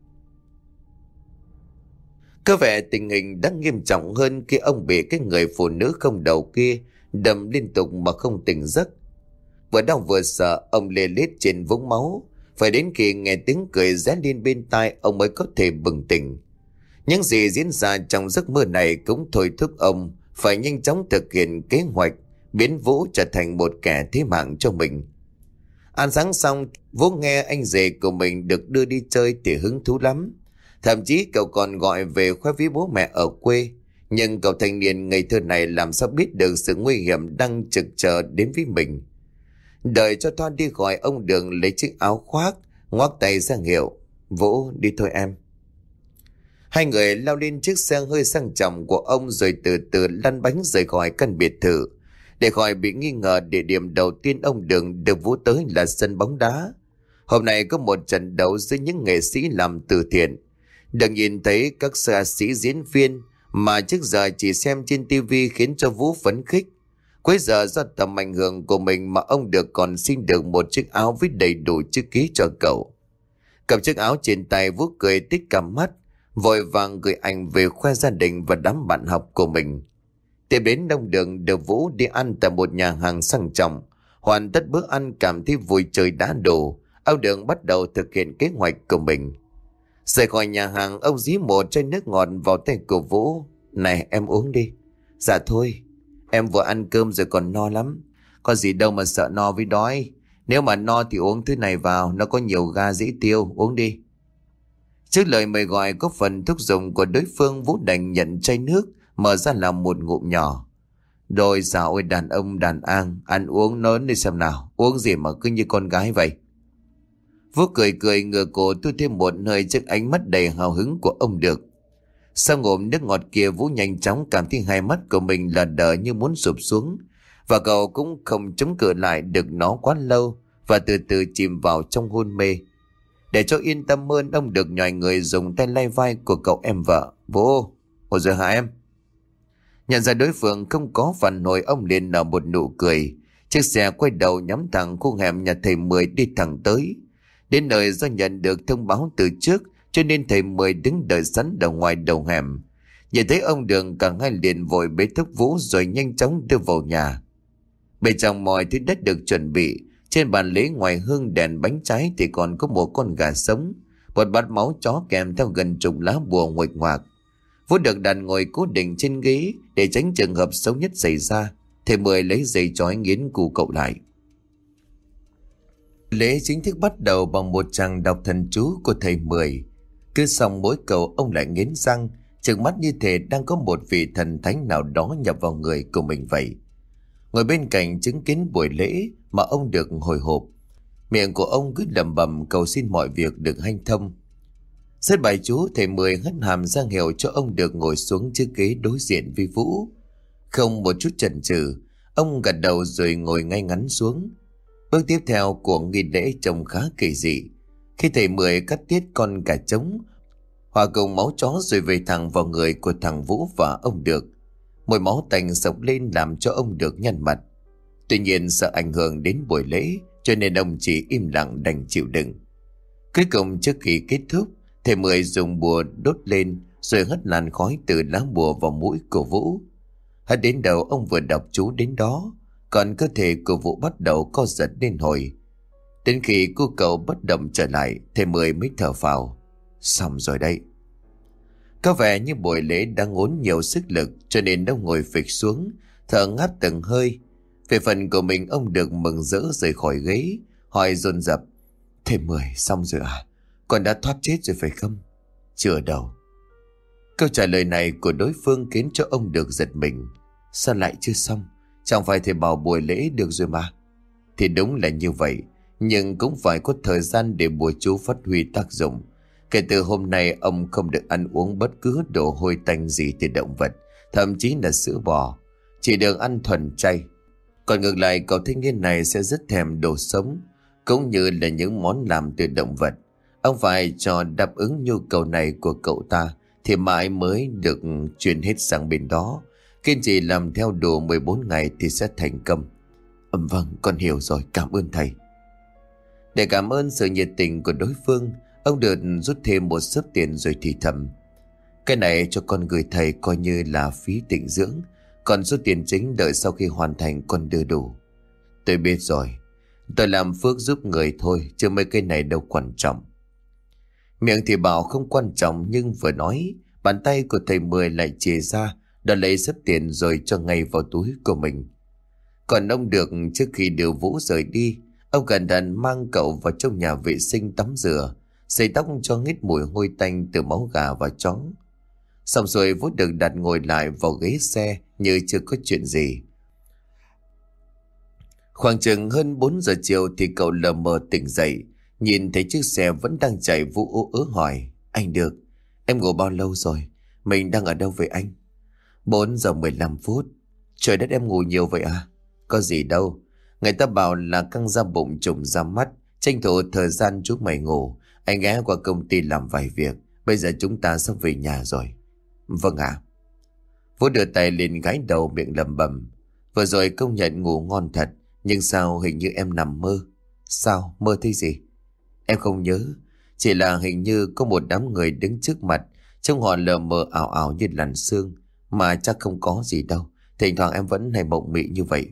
Có vẻ tình hình đang nghiêm trọng hơn khi ông bị cái người phụ nữ không đầu kia đâm liên tục mà không tỉnh giấc. Vừa đau vừa sợ, ông lê lết trên vũng máu. Phải đến khi nghe tiếng cười ré lên bên tai, ông mới có thể bừng tỉnh. Những gì diễn ra trong giấc mơ này cũng thôi thúc ông phải nhanh chóng thực hiện kế hoạch biến Vũ trở thành một kẻ thế mạng cho mình. Ăn sáng xong, Vũ nghe anh rể của mình được đưa đi chơi thì hứng thú lắm. Thậm chí cậu còn gọi về khoe với bố mẹ ở quê. Nhưng cậu thanh niên ngây thơ này làm sao biết được sự nguy hiểm đang trực chờ đến với mình. Đợi cho Thoa đi khỏi, ông Đường lấy chiếc áo khoác, ngoắc tay ra hiệu. Vũ, đi thôi em. Hai người lao lên chiếc xe hơi sang trọng của ông rồi từ từ lăn bánh rời khỏi căn biệt thự. Để khỏi bị nghi ngờ, địa điểm đầu tiên ông Đường được Vũ tới là sân bóng đá. Hôm nay có một trận đấu giữa những nghệ sĩ làm từ thiện. Được nhìn thấy các ca sĩ diễn viên mà trước giờ chỉ xem trên tivi khiến cho Vũ phấn khích. Cuối giờ do tầm ảnh hưởng của mình mà ông được còn xin được một chiếc áo với đầy đủ chữ ký cho cậu. Cầm chiếc áo trên tay, Vũ cười tít cả mắt, vội vàng gửi ảnh về khoe gia đình và đám bạn học của mình. Tiếp đến ông Đường được Vũ đi ăn tại một nhà hàng sang trọng. Hoàn tất bữa ăn cảm thấy vui chơi đã đủ, ông Đường bắt đầu thực hiện kế hoạch của mình. Rời khỏi nhà hàng, ông dí một chai nước ngọt vào tay của Vũ. Này em uống đi. Dạ thôi, em vừa ăn cơm rồi còn no lắm. Có gì đâu mà sợ no với đói. Nếu mà no thì uống thứ này vào, nó có nhiều ga dễ tiêu, uống đi. Trước lời mời gọi có phần thúc giục của đối phương, Vũ đành nhận chai nước, mở ra làm một ngụm nhỏ. Đôi dạo ơi đàn ông đàn an, ăn uống lớn đi xem nào, uống gì mà cứ như con gái vậy. Vũ cười cười ngửa cổ tôi thêm một hơi trước ánh mắt đầy hào hứng của ông Được. Sau ngụm nước ngọt kia, Vũ nhanh chóng cảm thấy hai mắt của mình lờ đờ như muốn sụp xuống. Và cậu cũng không chống cự lại được nó quá lâu và từ từ chìm vào trong hôn mê. Để cho yên tâm hơn, ông Được nhòi người dùng tay lay vai của cậu em vợ. Vũ, ủa rồi hả em? Nhận ra đối phương không có phản hồi, ông liền nở một nụ cười. Chiếc xe quay đầu nhắm thẳng khu hẻm nhà thầy Mười đi thẳng tới. Đến nơi do nhận được thông báo từ trước cho nên thầy Mười đứng đợi sẵn ở ngoài đầu hẻm. Nhìn thấy ông Đường, cả hai liền vội bế thúc Vũ rồi nhanh chóng đưa vào nhà. Bên trong mọi thứ đất được chuẩn bị. Trên bàn lễ ngoài hương đèn bánh trái thì còn có một con gà sống, một bát máu chó kèm theo gần chục lá bùa nguệch ngoạc. Vũ được đặt ngồi cố định trên ghế để tránh trường hợp xấu nhất xảy ra. Thầy Mười lấy dây chói nghiến cù cậu lại. Lễ chính thức bắt đầu bằng một tràng đọc thần chú của thầy Mười. Cứ xong mỗi câu, ông lại nghiến răng, trừng mắt như thể đang có một vị thần thánh nào đó nhập vào người của mình vậy. Ngồi bên cạnh chứng kiến buổi lễ mà ông Được hồi hộp. Miệng của ông cứ lẩm bẩm cầu xin mọi việc được hanh thông. Dứt bài chú, thầy Mười hất hàm ra hiệu cho ông Được ngồi xuống chiếc ghế đối diện với Vũ. Không một chút chần chừ, ông gật đầu rồi ngồi ngay ngắn xuống. Bước tiếp theo của nghi lễ trông khá kỳ dị. Khi thầy Mười cắt tiết con gà trống hòa cùng máu chó rồi về thẳng vào người của thằng Vũ và ông Được. Mùi máu tanh sộc lên làm cho ông Được nhăn mặt. Tuy nhiên sợ ảnh hưởng đến buổi lễ cho nên ông chỉ im lặng đành chịu đựng. Cuối cùng trước khi kết thúc, thầy Mười dùng bùa đốt lên rồi hất làn khói từ lá bùa vào mũi của Vũ. Hất đến đầu ông vừa đọc chú đến đó, còn cơ thể của Vũ bắt đầu co giật lên hồi. Đến khi cô cậu bất động trở lại, thầy Mười mới thở phào. Xong rồi đấy. Có vẻ như buổi lễ đang ngốn nhiều sức lực cho nên ông ngồi phịch xuống, thở ngáp từng hơi. Về phần của mình, ông Được mừng rỡ rời khỏi ghế, hỏi dồn dập. Thầy Mười, xong rồi à? Con đã thoát chết rồi phải không? Chưa đâu. Câu trả lời này của đối phương khiến cho ông Được giật mình. Sao lại chưa xong? Chẳng phải thầy bảo buổi lễ được rồi mà. Thì đúng là như vậy, nhưng cũng phải có thời gian để bùa chú phát huy tác dụng. Kể từ hôm nay, ông không được ăn uống bất cứ đồ hôi tanh gì từ động vật, thậm chí là sữa bò, chỉ được ăn thuần chay. Còn ngược lại, cậu thanh niên này sẽ rất thèm đồ sống, cũng như là những món làm từ động vật. Ông phải cho đáp ứng nhu cầu này của cậu ta thì mãi mới được chuyển hết sang bên đó. Kiên trì làm theo đủ mười bốn ngày thì sẽ thành công. Ừm vâng, con hiểu rồi, cảm ơn thầy. Để cảm ơn sự nhiệt tình của đối phương, ông được rút thêm một xớp tiền rồi thì thầm. Cái này cho con gửi thầy coi như là phí tịnh dưỡng, còn số tiền chính đợi sau khi hoàn thành con đưa đủ. Tôi biết rồi, tôi làm phước giúp người thôi, chứ mấy cái này đâu quan trọng. Miệng thì bảo không quan trọng, nhưng vừa nói, bàn tay của thầy Mười lại chìa ra, đã lấy xớp tiền rồi cho ngay vào túi của mình. Còn ông Được, trước khi đưa Vũ rời đi, ông cẩn thận mang cậu vào trong nhà vệ sinh tắm rửa, sấy tóc cho hết mùi hôi tanh từ máu gà và chó. Xong rồi Vũ được đặt ngồi lại vào ghế xe như chưa có chuyện gì. Khoảng chừng hơn bốn giờ chiều thì cậu lờ mờ tỉnh dậy. Nhìn thấy chiếc xe vẫn đang chạy, Vũ ú ớ hỏi: Anh Được, em ngủ bao lâu rồi? Mình đang ở đâu vậy anh? Bốn giờ mười lăm phút. Trời đất, em ngủ nhiều vậy à? Có gì đâu. Người ta bảo là căng da bụng trùng ra mắt. Tranh thủ thời gian chúng mày ngủ, anh ghé qua công ty làm vài việc. Bây giờ chúng ta sắp về nhà rồi. Vâng ạ. À. Vũ đưa tay lên gái đầu, miệng lẩm bẩm: Vừa rồi công nhận ngủ ngon thật. Nhưng sao hình như em nằm mơ? Sao? Mơ thấy gì? Em không nhớ. Chỉ là hình như có một đám người đứng trước mặt, trông họ lờ mờ ảo ảo như làn sương. Mà chắc không có gì đâu. Thỉnh thoảng em vẫn hay mộng mị như vậy.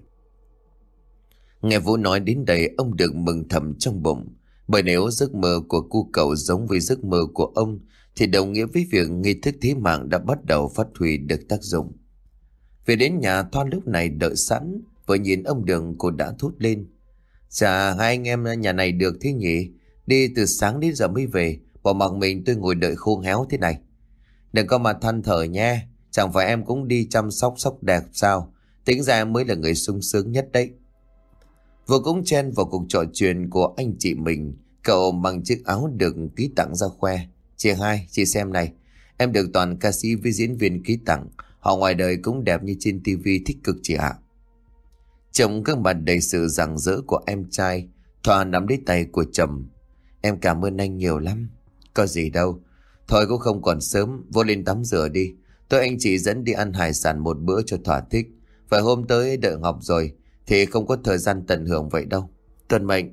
Nghe Vũ nói đến đây, ông Được mừng thầm trong bụng. Bởi nếu giấc mơ của cu cậu giống với giấc mơ của ông thì đồng nghĩa với việc nghi thức thí mạng đã bắt đầu phát huy được tác dụng. Về đến nhà, Thoa lúc này đợi sẵn. Vừa nhìn ông Đường, cô đã thốt lên: Chà, hai anh em nhà này được thế nhỉ? Đi từ sáng đến giờ mới về, bỏ mặc mình tôi ngồi đợi khô héo thế này. Đừng có mà than thở nha. Chẳng phải em cũng đi chăm sóc sóc đẹp sao? Tính ra em mới là người sung sướng nhất đấy. Vừa cũng chen vào cuộc trò chuyện của anh chị mình. Cậu mang chiếc áo được ký tặng ra khoe: Chị hai, chị xem này. Em được toàn ca sĩ với diễn viên ký tặng. Họ ngoài đời cũng đẹp như trên tivi, thích cực chị ạ. Trông gương mặt đầy sự rạng rỡ của em trai, Thoa nắm lấy tay của chồng: Em cảm ơn anh nhiều lắm. Có gì đâu. Thôi cũng không còn sớm, vô lên tắm rửa đi. Tôi anh chị dẫn đi ăn hải sản một bữa cho thỏa thích. Vài hôm tới đợi Ngọc rồi thì không có thời gian tận hưởng vậy đâu. Tuân mệnh.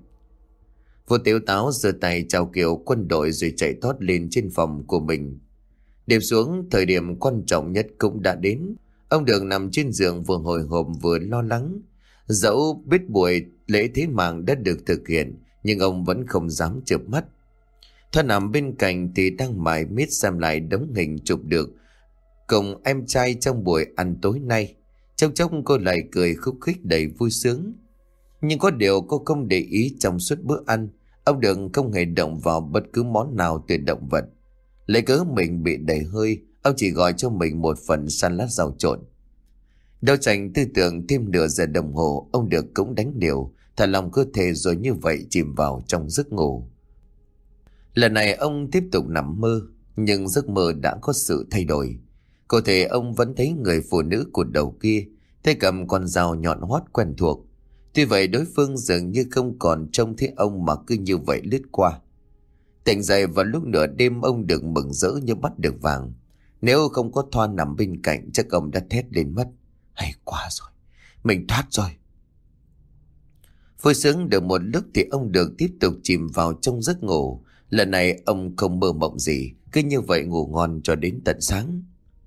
Vô tiếu táo giơ tay chào kiểu quân đội rồi chạy tót lên trên phòng của mình. Đêm xuống, thời điểm quan trọng nhất cũng đã đến. Ông Đường nằm trên giường vừa hồi hộp vừa lo lắng. Dẫu biết buổi lễ thế mạng đã được thực hiện, nhưng ông vẫn không dám chợp mắt. Thoa nằm bên cạnh thì đang mải miết xem lại đống hình chụp được cùng em trai trong buổi ăn tối nay. Trong chốc cô lại cười khúc khích đầy vui sướng. Nhưng có điều cô không để ý, trong suốt bữa ăn, ông Đường không hề động vào bất cứ món nào từ động vật. Lấy cớ mình bị đầy hơi, ông chỉ gọi cho mình một phần salad rau trộn. Đấu tranh tư tưởng thêm nửa giờ đồng hồ, ông Được cũng đánh liều, thả lòng cơ thể rồi như vậy chìm vào trong giấc ngủ. Lần này ông tiếp tục nằm mơ, nhưng giấc mơ đã có sự thay đổi. Có thể ông vẫn thấy người phụ nữ cụt đầu kia, tay cầm con dao nhọn hoắt quen thuộc. Tuy vậy đối phương dường như không còn trông thấy ông mà cứ như vậy lướt qua. Tỉnh dậy vào lúc nửa đêm, ông Được mừng rỡ như bắt được vàng. Nếu không có Thoa nằm bên cạnh, chắc ông đã thét lên mất: Hay quá rồi, mình thoát rồi. Vui sướng được một lúc thì ông Được tiếp tục chìm vào trong giấc ngủ. Lần này ông không mơ mộng gì, cứ như vậy ngủ ngon cho đến tận sáng.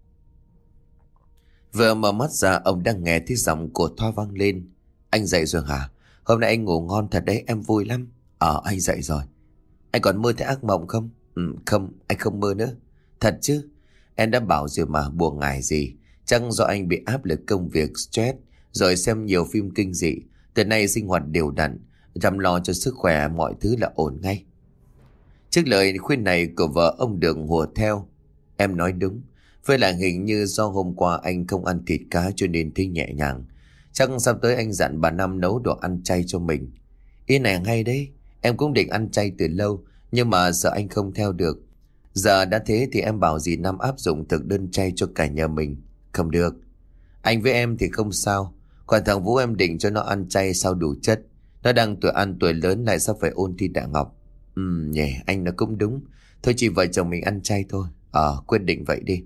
Vừa mở mắt ra, ông đang nghe thấy giọng của Thoa vang lên: Anh dậy rồi hả? Hôm nay anh ngủ ngon thật đấy, em vui lắm. Ờ, anh dậy rồi. Anh còn mơ thấy ác mộng không? Ừ, không, anh không mơ nữa. Thật chứ? Em đã bảo rồi mà, buồn ngại gì. Chắc do anh bị áp lực công việc, stress, rồi xem nhiều phim kinh dị. Từ nay sinh hoạt đều đặn, chăm lo cho sức khỏe, mọi thứ là ổn ngay. Trước lời khuyên này của vợ, ông Đường hùa theo: Em nói đúng. Với lại hình như do hôm qua anh không ăn thịt cá cho nên thấy nhẹ nhàng. Chắc sắp tới anh dặn bà Năm nấu đồ ăn chay cho mình. Ý này hay đấy. Em cũng định ăn chay từ lâu, nhưng mà sợ anh không theo được. Giờ đã thế thì em bảo dì Năm áp dụng thực đơn chay cho cả nhà mình. Không được. Anh với em thì không sao. Còn thằng Vũ em định cho nó ăn chay sao đủ chất. Nó đang tuổi ăn tuổi lớn lại sắp phải ôn thi đại học. Ừm nhỉ, yeah, anh nó cũng đúng. Thôi chỉ vợ chồng mình ăn chay thôi. Ờ, quyết định vậy đi.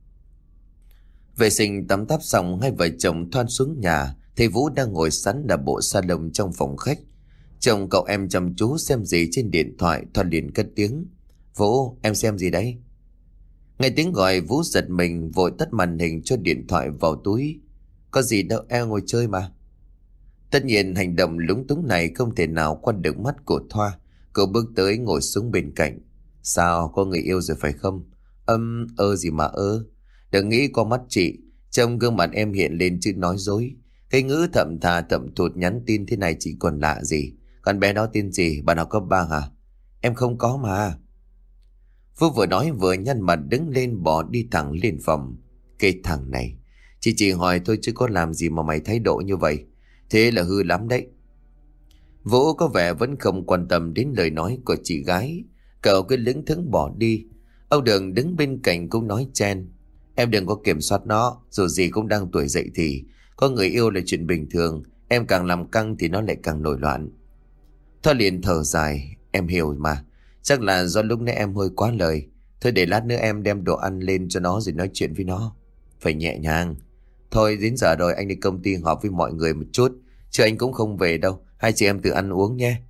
Vệ sinh tắm táp xong, hai vợ chồng thoan xuống nhà. Thầy Vũ đang ngồi sẵn là bộ salon trong phòng khách. Chồng cậu em chăm chú xem gì trên điện thoại. Thoan liền cất tiếng: Vũ, em xem gì đấy? Nghe tiếng gọi, Vũ giật mình, vội tắt màn hình cho điện thoại vào túi. Có gì đâu, em ngồi chơi mà. Tất nhiên hành động lúng túng này không thể nào qua được mắt của Thoa. Cậu bước tới ngồi xuống bên cạnh. Sao, có người yêu rồi phải không? Âm ơ gì mà ơ. Đừng nghĩ qua mắt chị. Trong gương mặt em hiện lên chữ nói dối. Cái ngữ thậm thà thậm thụt nhắn tin thế này chỉ còn lạ gì. Con bé đó tên gì? Bạn học cấp ba hả? Em không có mà. Vũ vừa nói vừa nhăn mặt đứng lên bỏ đi thẳng lên phòng. Cái thằng này, chị chỉ hỏi thôi chứ có làm gì mà mày thái độ như vậy. Thế là hư lắm đấy. Vũ có vẻ vẫn không quan tâm đến lời nói của chị gái. Cậu cứ lững thững bỏ đi. Ông Đường đứng bên cạnh cũng nói chen. Em đừng có kiểm soát nó. Dù gì cũng đang tuổi dậy thì. Có người yêu là chuyện bình thường. Em càng làm căng thì nó lại càng nổi loạn. Thoa liền thở dài. Em hiểu mà. Chắc là do lúc nãy em hơi quá lời. Thôi để lát nữa em đem đồ ăn lên cho nó rồi nói chuyện với nó. Phải nhẹ nhàng. Thôi đến giờ rồi, anh đi công ty họp với mọi người một chút. Chứ anh cũng không về đâu. Hai chị em tự ăn uống nhé.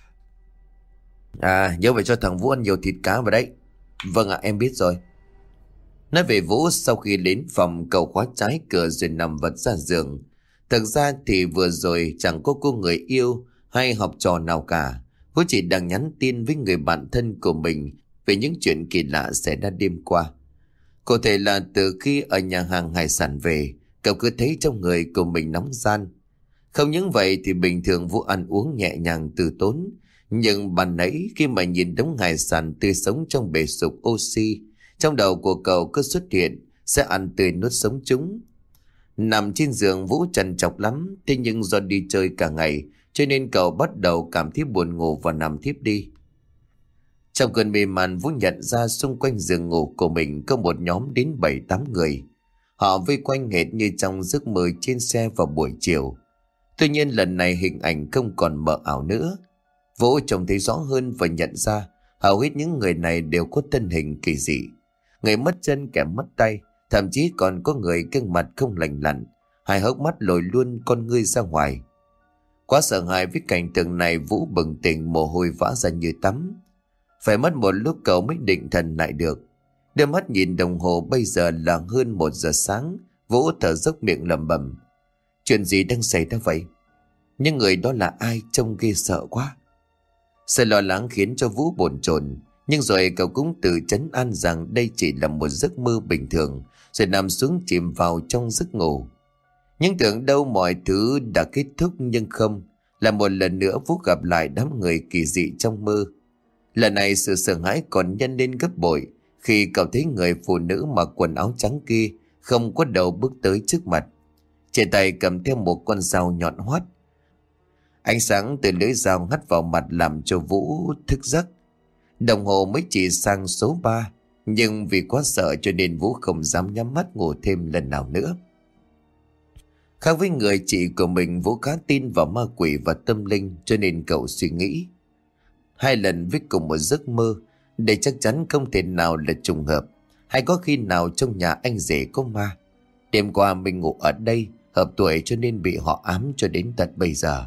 À, nhớ phải cho thằng Vũ ăn nhiều thịt cá vào đấy. Vâng ạ, em biết rồi. Nói về Vũ, sau khi đến phòng, cậu khóa trái cửa rồi nằm vật ra giường. Thực ra thì vừa rồi chẳng có cô người yêu hay học trò nào cả. Vũ chỉ đang nhắn tin với người bạn thân của mình về những chuyện kỳ lạ xảy ra đêm qua. Cụ thể là từ khi ở nhà hàng hải sản về, cậu cứ thấy trong người của mình nóng gian. Không những vậy thì bình thường Vũ ăn uống nhẹ nhàng từ tốn. Nhưng ban nãy khi mà nhìn đống hải sản tươi sống trong bể sục oxy, trong đầu của cậu cứ xuất hiện sẽ ăn tươi nuốt sống chúng. Nằm trên giường Vũ trằn trọc lắm. Thế nhưng do đi chơi cả ngày cho nên cậu bắt đầu cảm thấy buồn ngủ và nằm thiếp đi. Trong cơn mê man, Vũ nhận ra xung quanh giường ngủ của mình có một nhóm đến bảy tám người. Họ vây quanh hệt như trong giấc mơ trên xe vào buổi chiều. Tuy nhiên lần này hình ảnh không còn mờ ảo nữa. Vũ trông thấy rõ hơn và nhận ra hầu hết những người này đều có thân hình kỳ dị. Người mất chân, kẻ mất tay, thậm chí còn có người gương mặt không lành lặn, hai hốc mắt lồi luôn con ngươi ra ngoài. Quá sợ hãi với cảnh tượng này, Vũ bừng tỉnh, mồ hôi vã ra như tắm. Phải mất một lúc cậu mới định thần lại được. Đưa mắt nhìn đồng hồ, bây giờ là hơn một giờ sáng. Vũ thở dốc miệng lẩm bẩm. Chuyện gì đang xảy ra vậy? Nhưng người đó là ai? Trông ghê sợ quá. Sự lo lắng khiến cho Vũ bồn chồn, nhưng rồi cậu cũng tự trấn an rằng đây chỉ là một giấc mơ bình thường, rồi nằm xuống chìm vào trong giấc ngủ. Nhưng tưởng đâu mọi thứ đã kết thúc, nhưng không. Là một lần nữa Vũ gặp lại đám người kỳ dị trong mơ. Lần này sự sợ hãi còn nhân lên gấp bội khi cậu thấy người phụ nữ mặc quần áo trắng kia không có đầu bước tới trước mặt. Trên tay cầm theo một con dao nhọn hoắt. Ánh sáng từ lưỡi dao hắt vào mặt làm cho Vũ thức giấc. Đồng hồ mới chỉ sang số ba, nhưng vì quá sợ cho nên Vũ không dám nhắm mắt ngủ thêm lần nào nữa. Khác với người chị của mình, Vũ khá tin vào ma quỷ và tâm linh, cho nên cậu suy nghĩ. Hai lần với cùng một giấc mơ, để chắc chắn không thể nào là trùng hợp, hay có khi nào trong nhà anh rể có ma. Đêm qua mình ngủ ở đây, hợp tuổi cho nên bị họ ám cho đến tận bây giờ.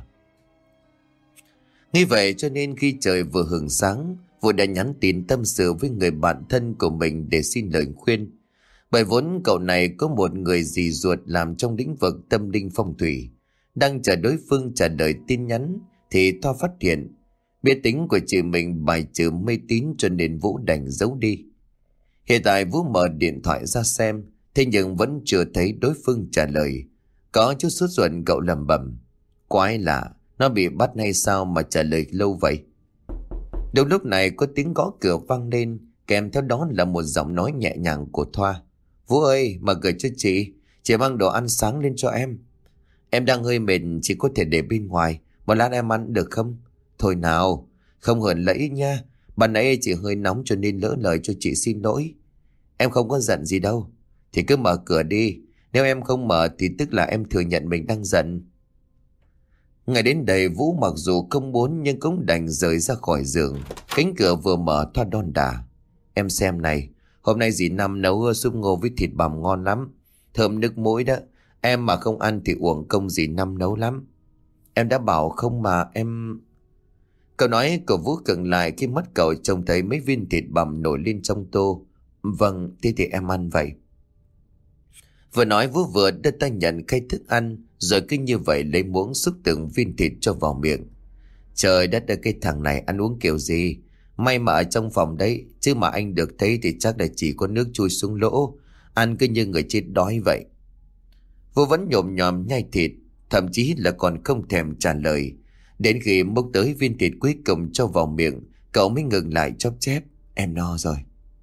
Như vậy cho nên khi trời vừa hửng sáng, Vũ đã nhắn tin tâm sự với người bạn thân của mình để xin lời khuyên. Bởi vốn cậu này có một người dì ruột làm trong lĩnh vực tâm linh phong thủy. Đang chờ đối phương trả lời tin nhắn thì Thoa phát hiện biết tính của chị mình bài trừ mê tín, cho nên Vũ đành giấu đi. Hiện tại Vũ mở điện thoại ra xem, thế nhưng vẫn chưa thấy đối phương trả lời. Có chút sốt ruột, cậu lẩm bẩm. Quái lạ, nó bị bắt hay sao mà trả lời lâu vậy? Đúng lúc này có tiếng gõ cửa vang lên, kèm theo đó là một giọng nói nhẹ nhàng của Thoa. Vũ ơi, mở cửa cho chị, chị mang đồ ăn sáng lên cho em. Em đang hơi mệt, chị có thể để bên ngoài, một lát em ăn được không? Thôi nào, không hờn lẫy nha, ban nãy chị hơi nóng cho nên lỡ lời, cho chị xin lỗi. Em không có giận gì đâu, thì cứ mở cửa đi, nếu em không mở thì tức là em thừa nhận mình đang giận. Ngày đến đây Vũ mặc dù không muốn nhưng cũng đành rời ra khỏi giường. Cánh cửa vừa mở, Thoa đon đả. Em xem này, hôm nay dì Năm nấu súp ngô với thịt bằm ngon lắm, thơm nước mũi đó. Em mà không ăn thì uổng công dì Năm nấu lắm. Em đã bảo không mà em... Cậu nói của Vũ khựng lại khi mắt cậu trông thấy mấy viên thịt bằm nổi lên trong tô. Vâng, thế thì em ăn vậy. Vừa nói Vũ vừa đưa tay nhận khay thức ăn, rồi cứ như vậy lấy muỗng xúc từng viên thịt cho vào miệng. Trời đất ơi, cái thằng này ăn uống kiểu gì? May mà ở trong phòng đấy, chứ mà anh được thấy thì chắc là chỉ có nước chui xuống lỗ, ăn cứ như người chết đói vậy. Vũ vẫn nhồm nhòm nhai thịt, thậm chí là còn không thèm trả lời. Đến khi múc tới viên thịt cuối cùng cho vào miệng, cậu mới ngừng lại chóp chép. Em no rồi.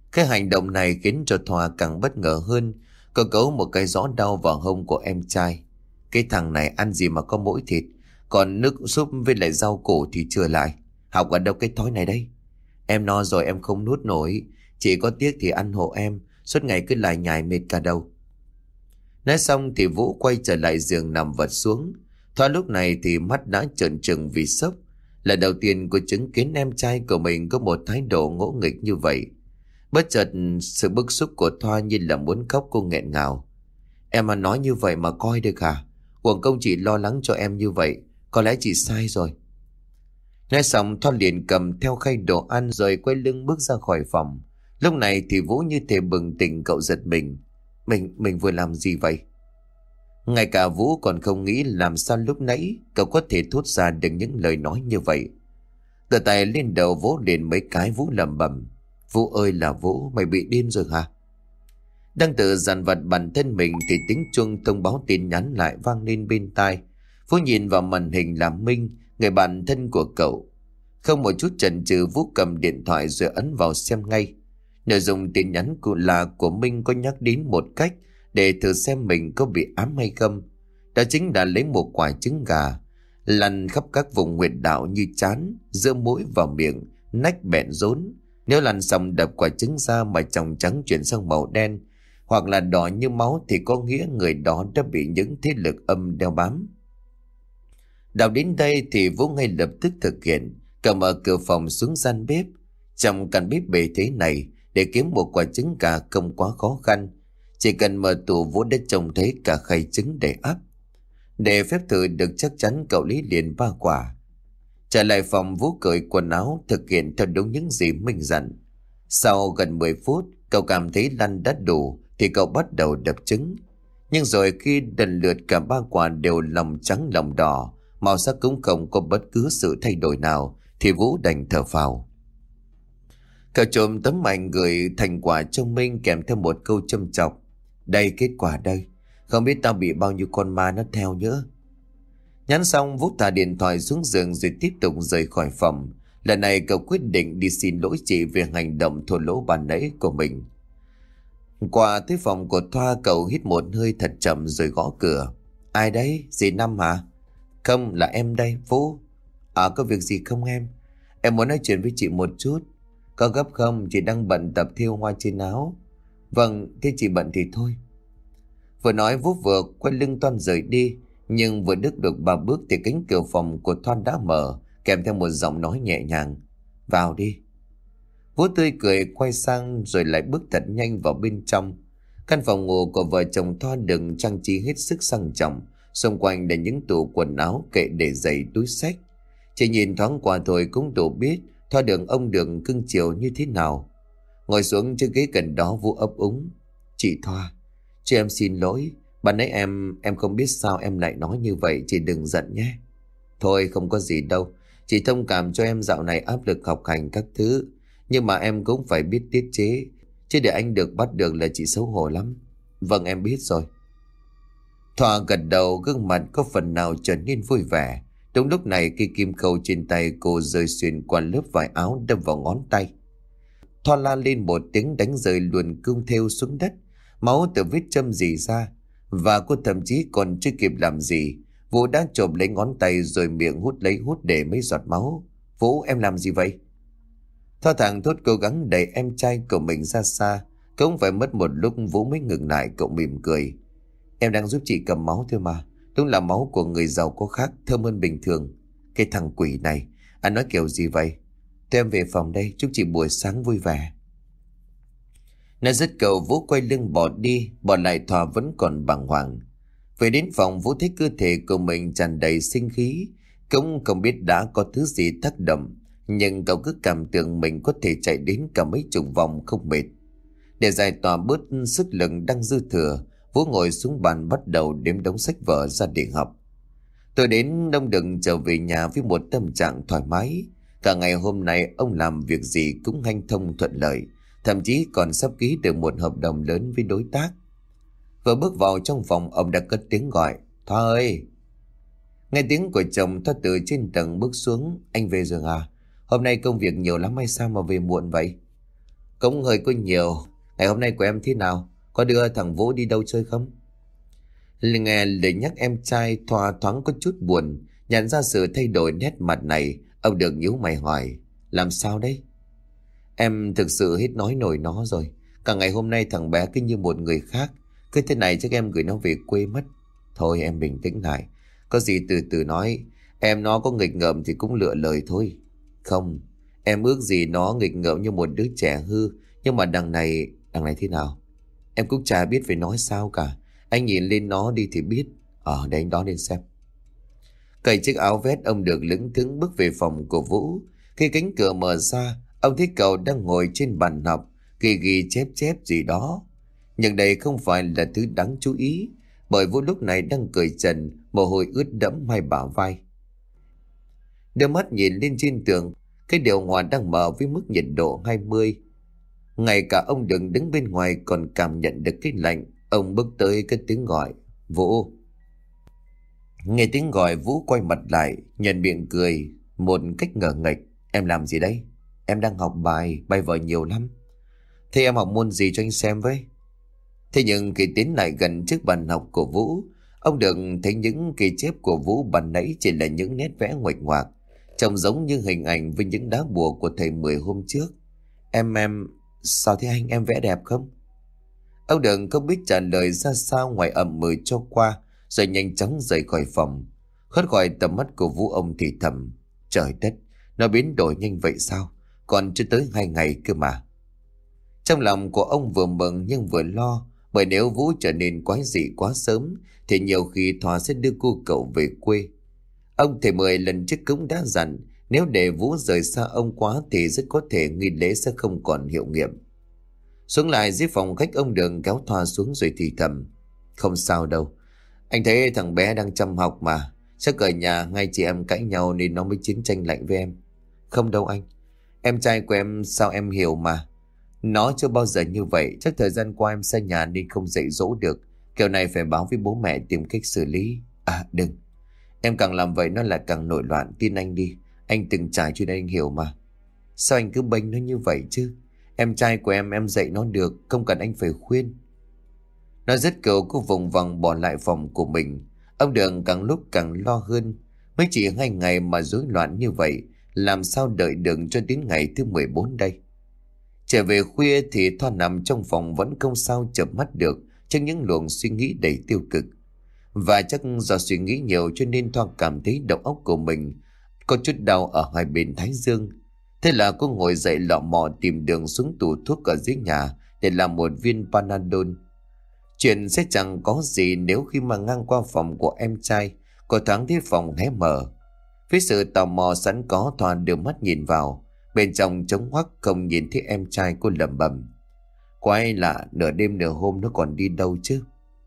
Cái hành động này khiến cho Thoa càng bất ngờ hơn. Cô cấu một cái gió đau vào hông của em trai. Cái thằng này ăn gì mà có mỗi thịt, còn nước súp với lại rau củ thì chưa lại. Học ở đâu cái thói này đấy? Em no rồi em không nuốt nổi. Chỉ có tiếc thì ăn hộ em. Suốt ngày cứ lải nhải mệt cả đầu. Nói xong thì Vũ quay trở lại giường nằm vật xuống. Thoa lúc này thì mắt đã trợn trừng vì sốc. Là đầu tiên cô chứng kiến em trai của mình có một thái độ ngỗ nghịch như vậy. Bất chợt sự bức xúc của Thoa như là muốn khóc, cô nghẹn ngào. Em mà nói như vậy mà coi được hả? Uổng công chị lo lắng cho em như vậy. Có lẽ chị sai rồi. Nói xong Thoa liền cầm theo khay đồ ăn rồi quay lưng bước ra khỏi phòng. Lúc này thì Vũ như thể bừng tỉnh, cậu giật mình. Mình, mình vừa làm gì vậy? Ngay cả Vũ còn không nghĩ làm sao lúc nãy cậu có thể thốt ra được những lời nói như vậy. Từ tay lên đầu vỗ liền mấy cái, Vũ lẩm bẩm. Vũ ơi là Vũ, mày bị điên rồi hả? Đang tự dằn vặt bản thân mình thì tiếng chuông thông báo tin nhắn lại vang lên bên tai. Vũ nhìn vào màn hình là Minh, người bạn thân của cậu. Không một chút chần chừ, Vũ cầm điện thoại rồi ấn vào xem ngay. Nội dung tin nhắn của là của Minh có nhắc đến một cách để thử xem mình có bị ám hay không. Đó chính là lấy một quả trứng gà, lăn khắp các vùng huyệt đạo như trán, giữa mũi và miệng, nách, bẹn rốn. Nếu lăn xong đập quả trứng ra mà tròng trắng chuyển sang màu đen hoặc là đỏ như máu thì có nghĩa người đó đã bị những thế lực âm đeo bám. Đọc đến đây thì Vũ ngay lập tức thực hiện, cậu mở cửa phòng xuống gian bếp. Trong căn bếp bề thế này, để kiếm một quả trứng gà không quá khó khăn. Chỉ cần mở tủ, Vũ đã trông thấy cả khay trứng để ấp. Để phép thử được chắc chắn, cậu lấy liền ba quả. Trở lại phòng, Vũ cởi quần áo, thực hiện theo đúng những gì Minh dặn. Sau gần mười phút, cậu cảm thấy lăn đã đủ thì cậu bắt đầu đập trứng. Nhưng rồi khi lần lượt cả ba quả đều lòng trắng lòng đỏ, màu sắc cũng không có bất cứ sự thay đổi nào, thì Vũ đành thở phào. Cậu trộm tấm ảnh gửi thành quả cho Minh kèm theo một câu châm chọc. Đây kết quả đây, không biết tao bị bao nhiêu con ma nó theo nhớ. Nhắn xong, Vũ thả điện thoại xuống giường rồi tiếp tục rời khỏi phòng. Lần này cậu quyết định đi xin lỗi chị về hành động thua lỗ ban nãy của mình. Qua tới phòng của Thoa, cậu hít một hơi thật chậm rồi gõ cửa. Ai đấy, dì Năm hả? Không, là em đây, Vũ. À, có việc gì không em? Em muốn nói chuyện với chị một chút. Có gấp không? Chị đang bận tập thêu hoa trên áo. Vâng, thế chị bận thì thôi. Vừa nói Vũ vừa quay lưng toan rời đi. Nhưng vừa bước được ba bước thì cánh cửa phòng của Thoan đã mở, kèm theo một giọng nói nhẹ nhàng. Vào đi. Vũ tươi cười quay sang rồi lại bước thật nhanh vào bên trong. Căn phòng ngủ của vợ chồng Thoan được trang trí hết sức sang trọng. Xung quanh là những tủ quần áo, kệ để giày, túi xách. Chỉ nhìn thoáng qua thôi cũng đủ biết Thoa được ông Đường cưng chiều như thế nào. Ngồi xuống chiếc ghế gần đó, Vũ ấp úng. Chị Thoa, chị em xin lỗi. Bạn nãy em, em không biết sao em lại nói như vậy, chị đừng giận nhé. Thôi không có gì đâu. Chị thông cảm cho em dạo này áp lực học hành các thứ. Nhưng mà em cũng phải biết tiết chế. Chứ để anh được bắt được là chị xấu hổ lắm. Vâng, em biết rồi. Thoa gật đầu, gương mặt có phần nào trở nên vui vẻ. Đúng lúc này cây kim khâu trên tay cô rơi xuyên qua lớp vải áo, đâm vào ngón tay. Thoa la lên một tiếng, đánh rơi luôn cương thêu xuống đất. Máu từ vết châm rỉ ra. Và cô thậm chí còn chưa kịp làm gì, Vũ đã chộp lấy ngón tay rồi miệng hút lấy hút để mấy giọt máu. Vũ, em làm gì vậy? Thoa thẳng thốt cố gắng đẩy em trai của mình ra xa. Cũng phải mất một lúc Vũ mới ngừng lại, cậu mỉm cười. Em đang giúp chị cầm máu thôi mà. Đúng là máu của người giàu có khác, thơm hơn bình thường. Cái thằng quỷ này, anh nói kiểu gì vậy? Tôi em về phòng đây, chúc chị buổi sáng vui vẻ. Nói dứt cậu, Vũ quay lưng bỏ đi, bỏ lại Thoa vẫn còn bàng hoàng. Về đến phòng, Vũ thấy cơ thể của mình tràn đầy sinh khí. Cũng không biết đã có thứ gì tác động, nhưng cậu cứ cảm tưởng mình có thể chạy đến cả mấy chục vòng không mệt. Để giải tỏa bớt sức lực đang dư thừa, Vũ ngồi xuống bàn bắt đầu đếm đống sách vở ra để học. Tôi đến Đông Đừng trở về nhà với một tâm trạng thoải mái. Cả ngày hôm nay ông làm việc gì cũng hanh thông thuận lợi, thậm chí còn sắp ký được một hợp đồng lớn với đối tác. Vừa bước vào trong phòng, ông đã cất tiếng gọi. Thoa ơi! Nghe tiếng của chồng, Thoa từ trên tầng bước xuống. Anh về rồi à? Hôm nay công việc nhiều lắm hay sao mà về muộn vậy? cũng hơi có nhiều. Ngày hôm nay của em thế nào? Có đưa thằng Vũ đi đâu chơi không? Nghe lời nhắc em trai, Thoa thoáng có chút buồn. Nhận ra sự thay đổi nét mặt này, ông Đường nhíu mày hỏi. Làm sao đấy? Em thực sự hết nói nổi nó rồi. Cả ngày hôm nay thằng bé cứ như một người khác. Cứ thế này chắc em gửi nó về quê mất. Thôi em bình tĩnh lại. Có gì từ từ nói. Em nó có nghịch ngợm thì cũng lựa lời thôi. Không, em ước gì nó nghịch ngợm như một đứa trẻ hư. Nhưng mà đằng này, đằng này thế nào? Em cũng chả biết phải nói sao cả. Anh nhìn lên nó đi thì biết. Ờ, để anh đó lên xem. Cởi chiếc áo vest, ông được lững thững bước về phòng của Vũ. Khi cánh cửa mở ra, ông thấy cậu đang ngồi trên bàn học, ghi ghi chép chép gì đó. Nhưng đây không phải là thứ đáng chú ý, bởi Vũ lúc này đang cởi trần, mồ hôi ướt đẫm hai bả vai. Đưa mắt nhìn lên trên tường, cái điều hòa đang mở với mức nhiệt độ hai mươi. Ngay cả ông Đừng đứng bên ngoài còn cảm nhận được cái lạnh. Ông bước tới cái tiếng gọi. Vũ. Nghe tiếng gọi, Vũ quay mặt lại, nhận miệng cười một cách ngờ nghệch. Em làm gì đấy? Em đang học bài, bài vở nhiều lắm. Thế em học môn gì cho anh xem với? Thế nhưng khi tiến lại gần trước bàn học của Vũ, ông Đừng thấy những ghi chép của Vũ ban nãy chỉ là những nét vẽ nguệch ngoạc, trông giống như hình ảnh với những đá bùa của thầy mười hôm trước. Em em sao thế anh, em vẽ đẹp không? Ông Đừng không biết trả lời ra sao ngoài ậm ừ cho qua, rồi nhanh chóng rời khỏi phòng. Thoát khỏi tầm mắt của Vũ, ông thì thầm. Trời đất, nó biến đổi nhanh vậy sao? Còn chưa tới hai ngày cơ mà. Trong lòng của ông vừa mừng nhưng vừa lo, bởi nếu Vũ trở nên quái dị quá sớm thì nhiều khi Thoa sẽ đưa cô cậu về quê. Ông thầy mười lần trước cũng đã dặn, nếu để Vũ rời xa ông quá thì rất có thể nghi lễ sẽ không còn hiệu nghiệm. Xuống lại dưới phòng khách, ông Đường kéo Thoa xuống rồi thì thầm. Không sao đâu, anh thấy thằng bé đang chăm học mà. Chắc ở nhà ngay chị em cãi nhau nên nó mới chiến tranh lạnh với em. Không đâu anh, em trai của em sao em hiểu mà. Nó chưa bao giờ như vậy. Chắc thời gian qua em xa nhà nên không dạy dỗ được. Kiểu này phải báo với bố mẹ tìm cách xử lý. À đừng, em càng làm vậy nó lại càng nổi loạn. Tin anh đi, anh từng trải cho nên anh hiểu mà. Sao anh cứ bênh nó như vậy chứ? Em trai của em em dạy nó được, không cần anh phải khuyên. Nói dứt câu, cô vùng vằng bỏ lại phòng của mình. Ông Đường càng lúc càng lo hơn. Mới chỉ hai ngày mà rối loạn như vậy, làm sao đợi được cho đến ngày thứ mười bốn đây? Trở về khuya thì Thoa nằm trong phòng vẫn không sao chợp mắt được trước những luồng suy nghĩ đầy tiêu cực. Và chắc do suy nghĩ nhiều cho nên Thoa cảm thấy đầu óc của mình có chút đau ở hai bên thái dương. Thế là cô ngồi dậy lọ mò tìm đường xuống tủ thuốc ở dưới nhà để làm một viên Panadol. Chuyện sẽ chẳng có gì nếu khi mà ngang qua phòng của em trai, cô thoáng thấy phòng hé mở. Với sự tò mò sẵn có, Thoa đưa mắt nhìn vào. Bên trong trống hoắc, không nhìn thấy em trai. Cô lẩm bẩm. Quái lạ, nửa đêm nửa hôm nó còn đi đâu chứ?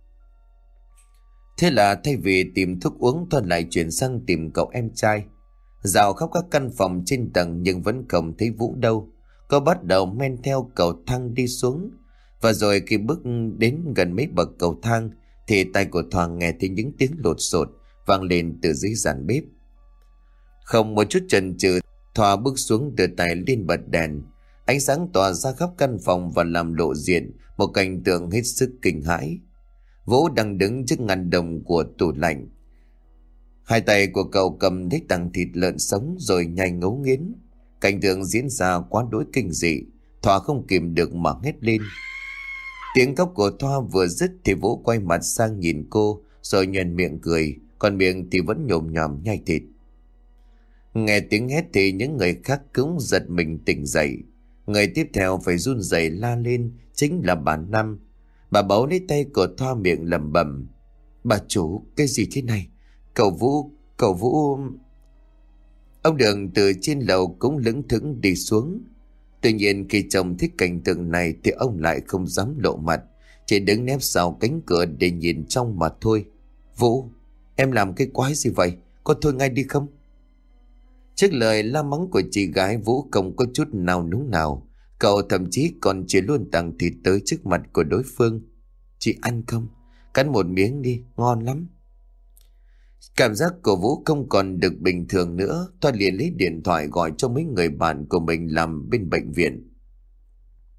Thế là thay vì tìm thuốc uống, Thoa lại chuyển sang tìm cậu em trai. Dạo khắp các căn phòng trên tầng nhưng vẫn không thấy Vũ đâu. Cô bắt đầu men theo cầu thang đi xuống. Và rồi khi bước đến gần mấy bậc cầu thang thì tai của Thoa nghe thấy những tiếng lột xột vang lên từ dưới giàn bếp. Không một chút chần chừ, Thoa bước xuống đưa tay lên bật đèn. Ánh sáng tỏa ra khắp căn phòng và làm lộ diện một cảnh tượng hết sức kinh hãi. Vũ đang đứng trước ngăn đồng của tủ lạnh. Hai tay của cậu cầm lấy tảng thịt lợn sống rồi nhai ngấu nghiến. Cảnh tượng diễn ra quá đỗi kinh dị. Thoa không kìm được mà hét lên. Tiếng khóc của Thoa vừa dứt thì Vũ quay mặt sang nhìn cô rồi nhoẻn miệng cười, còn miệng thì vẫn nhồm nhòm nhai thịt. Nghe tiếng hét thì những người khác cũng giật mình tỉnh dậy. Người tiếp theo phải run rẩy la lên chính là bà Năm. Bà bấu lấy tay của Thoa, miệng lẩm bẩm. Bà chủ, cái gì thế này? Cậu Vũ, cậu Vũ... Ông Đường từ trên lầu cũng lững thững đi xuống. Tuy nhiên khi trông thấy cảnh tượng này thì ông lại không dám lộ mặt, chỉ đứng nép sau cánh cửa để nhìn trong mà thôi. Vũ, em làm cái quái gì vậy? Có thôi ngay đi không? Trước lời la mắng của chị gái, Vũ không có chút nào núng nào. Cậu thậm chí còn chỉ luôn tặng thịt tới trước mặt của đối phương. Chị ăn không? Cắn một miếng đi, ngon lắm. Cảm giác của Vũ không còn được bình thường nữa. Thoa liền lấy điện thoại gọi cho mấy người bạn của mình làm bên bệnh viện.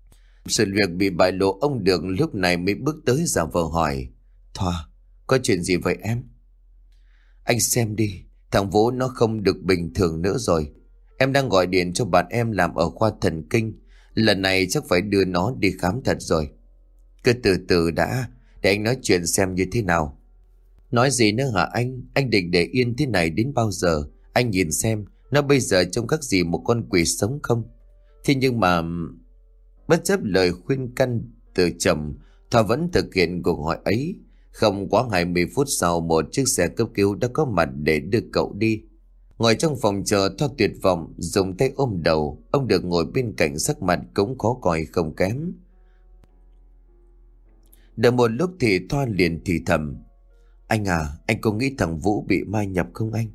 Sự việc bị bại lộ, ông Đường lúc này mới bước tới giả vờ hỏi: Thoa, có chuyện gì vậy em? Anh xem đi, thằng Vũ nó không được bình thường nữa rồi. Em đang gọi điện cho bạn em làm ở khoa thần kinh. Lần này chắc phải đưa nó đi khám thật rồi. Cứ từ từ đã, để anh nói chuyện xem như thế nào. Nói gì nữa hả anh? Anh định để yên thế này đến bao giờ? Anh nhìn xem, nó bây giờ trông khác gì một con quỷ sống không? Thế nhưng mà... Bất chấp lời khuyên can từ chồng, Thoa vẫn thực hiện cuộc hỏi ấy. Không quá hai mươi phút sau, một chiếc xe cấp cứu đã có mặt để đưa cậu đi. Ngồi trong phòng chờ, Thoa tuyệt vọng, dùng tay ôm đầu. Ông được ngồi bên cạnh, sắc mặt cũng khó coi không kém. Đợi một lúc thì Thoa liền thì thầm: Anh à, anh có nghĩ thằng Vũ bị ma nhập không anh?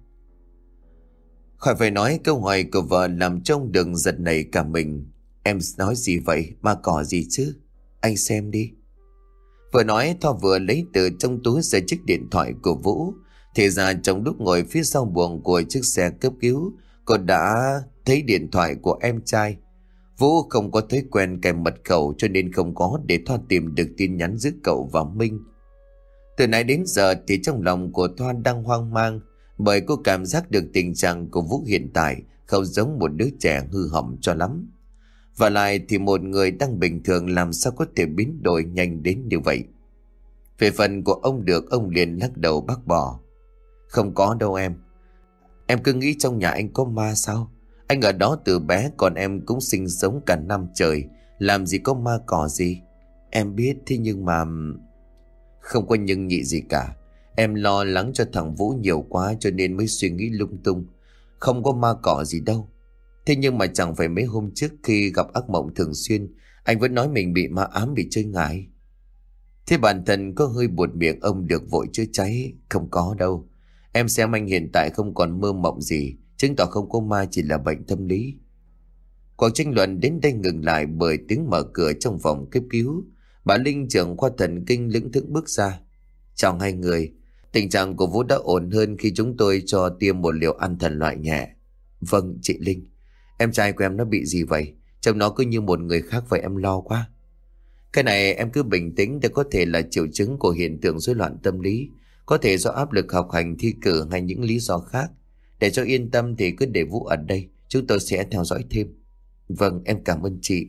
Khỏi phải nói, câu hỏi của vợ làm cho ông Đường giật nảy cả mình. Em nói gì vậy? Ma cỏ gì chứ? Anh xem đi. Vừa nói, Thoa vừa lấy từ trong túi ra chiếc điện thoại của Vũ. Thì ra trong lúc ngồi phía sau buồng của chiếc xe cấp cứu, cô đã thấy điện thoại của em trai. Vũ không có thói quen kèm mật khẩu, cho nên không có để Thoa tìm được tin nhắn giữa cậu và Minh. Từ nãy đến giờ thì trong lòng của Thoa đang hoang mang, bởi cô cảm giác được tình trạng của Vũ hiện tại không giống một đứa trẻ hư hỏng cho lắm. Và lại thì một người đang bình thường làm sao có thể biến đổi nhanh đến như vậy. Về phần của ông Được, ông liền lắc đầu bác bỏ: Không có đâu em. Em cứ nghĩ trong nhà anh có ma sao? Anh ở đó từ bé, còn em cũng sinh sống cả năm trời, làm gì có ma cỏ gì. Em biết, thế nhưng mà... Không có nhưng nhị gì cả. Em lo lắng cho thằng Vũ nhiều quá cho nên mới suy nghĩ lung tung. Không có ma cỏ gì đâu. Thế nhưng mà chẳng phải mấy hôm trước khi gặp ác mộng thường xuyên, anh vẫn nói mình bị ma ám, bị chơi ngải. Thế bản thân có hơi buột miệng, ông Được vội chữa cháy: Không có đâu. Em xem anh hiện tại không còn mơ mộng gì, chứng tỏ không có ma, chỉ là bệnh tâm lý. Cuộc tranh luận đến đây ngừng lại bởi tiếng mở cửa trong phòng cấp cứu. Bà Linh, trưởng khoa thần kinh, lững thững bước ra: Chào hai người, tình trạng của Vũ đã ổn hơn khi chúng tôi cho tiêm một liều an thần loại nhẹ. Vâng chị Linh. Em trai của em nó bị gì vậy? Trông nó cứ như một người khác vậy, em lo quá. Cái này em cứ bình tĩnh, để có thể là triệu chứng của hiện tượng rối loạn tâm lý, có thể do áp lực học hành, thi cử hay những lý do khác. Để cho yên tâm thì cứ để Vũ ở đây, chúng tôi sẽ theo dõi thêm. Vâng, em cảm ơn chị.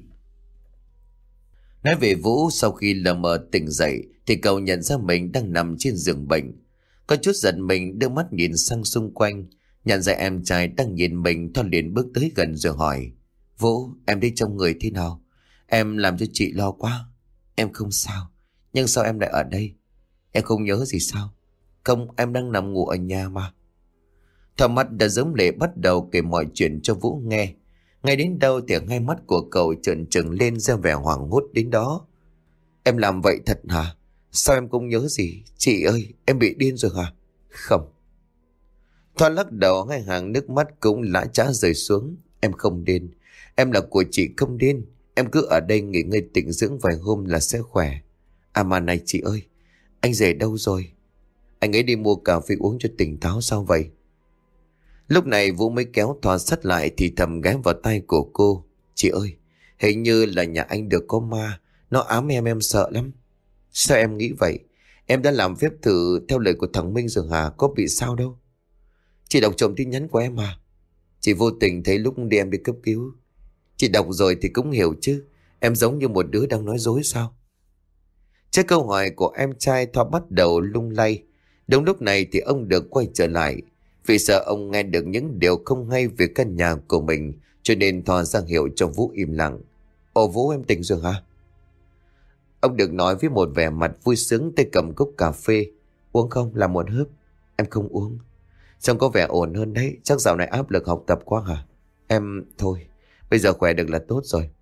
Nói về Vũ, sau khi lờ mờ tỉnh dậy thì cậu nhận ra mình đang nằm trên giường bệnh. Có chút giận mình, đưa mắt nhìn sang xung quanh, nhận ra em trai đang nhìn mình. Thoa liền bước tới gần rồi hỏi: Vũ, em đi trong người thế nào? Em làm cho chị lo quá. Em không sao, nhưng sao em lại ở đây? Em không nhớ gì sao? Không, em đang nằm ngủ ở nhà mà. Thoa mắt đã giống lệ bắt đầu kể mọi chuyện cho Vũ nghe. Ngay đến đâu thì hai mắt của cậu trợn trừng lên ra vẻ hoảng hốt đến đó. Em làm vậy thật hả? Sao em không nhớ gì? Chị ơi, em bị điên rồi hả? Không. Thoa lắc đầu, hai hàng nước mắt cũng lã chã rơi xuống. Em không điên. Em là của chị không điên. Em cứ ở đây nghỉ ngơi tĩnh dưỡng vài hôm là sẽ khỏe. À mà này chị ơi, anh rể đâu rồi? Anh ấy đi mua cà phê uống cho tỉnh táo sao vậy? Lúc này Vũ mới kéo Thoa sát lại thì thầm ghé vào tay của cô: Chị ơi, hình như là nhà anh Được có ma, nó ám em, em sợ lắm. Sao em nghĩ vậy? Em đã làm phép thử theo lời của thằng Minh rồi hả? Có bị sao đâu. Chị đọc trộm tin nhắn của em à? Chị vô tình thấy lúc đi em đi cấp cứu. Chị đọc rồi thì cũng hiểu chứ. Em giống như một đứa đang nói dối sao? Trước câu hỏi của em trai, Thoa bắt đầu lung lay. Đúng lúc này thì ông Được quay trở lại. Vì sợ ông nghe được những điều không hay về căn nhà của mình, cho nên Thoa ra hiệu cho Vũ im lặng. Ồ Vũ, em tỉnh rồi hả? Ông Được nói với một vẻ mặt vui sướng, tay cầm cốc cà phê. Uống không? Làm một hớp. Em không uống. Trông có vẻ ổn hơn đấy. Chắc dạo này áp lực học tập quá hả? Em... thôi, bây giờ khỏe được là tốt rồi.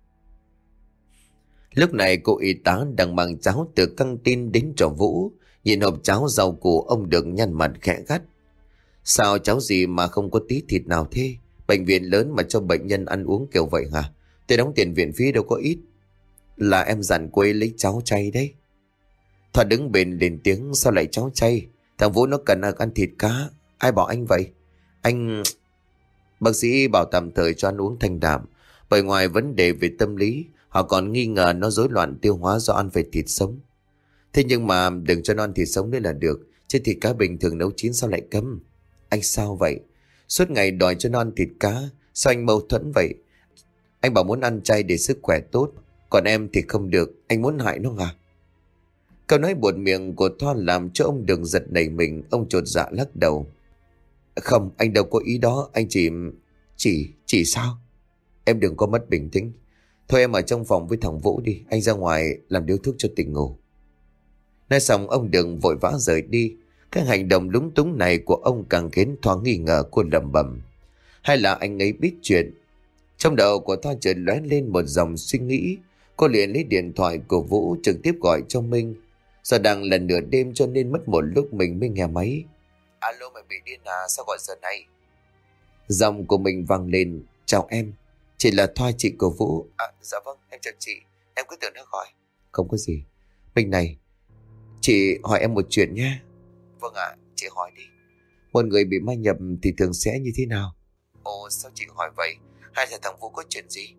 Lúc này cô y tá đang mang cháo từ căng tin đến cho Vũ. Nhìn hộp cháo rau củ, ông Được nhăn mặt khẽ gắt. Sao cháo gì mà không có tí thịt nào thế? Bệnh viện lớn mà cho bệnh nhân ăn uống kiểu vậy hả? Tôi đóng tiền viện phí đâu có ít. Là em dặn cô ấy lấy cháo chay đấy. Thoa đứng bên lên tiếng: Sao lại cháo chay? Thằng Vũ nó cần ăn thịt cá. Ai bảo anh vậy? Anh... Bác sĩ bảo tạm thời cho ăn uống thanh đạm, bởi ngoài vấn đề về tâm lý, Họ còn nghi ngờ nó rối loạn tiêu hóa do ăn phải thịt sống. Thế nhưng mà đừng cho nó ăn thịt sống nữa là được, chứ thịt cá bình thường nấu chín sao lại cấm? Anh sao vậy? Suốt ngày đòi cho nó ăn thịt cá, sao anh mâu thuẫn vậy? Anh bảo muốn ăn chay để sức khỏe tốt, còn em thì không được, anh muốn hại nó à? Câu nói buột miệng của Thoa làm cho ông Đường giật nảy mình. Ông chột dạ lắc đầu. Không, anh đâu có ý đó, anh chỉ... Chỉ... Chỉ sao? Em đừng có mất bình tĩnh. Thôi em ở trong phòng với thằng Vũ đi, anh ra ngoài làm điếu thuốc cho tỉnh ngủ. Nói xong ông Đường vội vã rời đi. Cái hành động lúng túng này của ông càng khiến Thoa nghi ngờ. Cô lẩm bẩm, hay là anh ấy biết chuyện? Trong đầu của Thoa chợt lóe lên một dòng suy nghĩ. Cô liền lấy điện thoại của Vũ trực tiếp gọi cho Minh. Giờ đang là nửa đêm cho nên mất một lúc mình mới nghe máy. Alo, mày bị điên à, sao gọi giờ này? Giọng của mình vang lên. Chào em, chị là Thoa, chị của Vũ. À, dạ vâng, em chào chị, em cứ tưởng nó gọi. Không có gì. Mình này, chị hỏi em một chuyện nha. Vâng ạ, à, chị hỏi đi. Một người bị ma nhập thì thường sẽ như thế nào? Ồ, sao chị hỏi vậy? Hay là thằng Vũ có chuyện gì?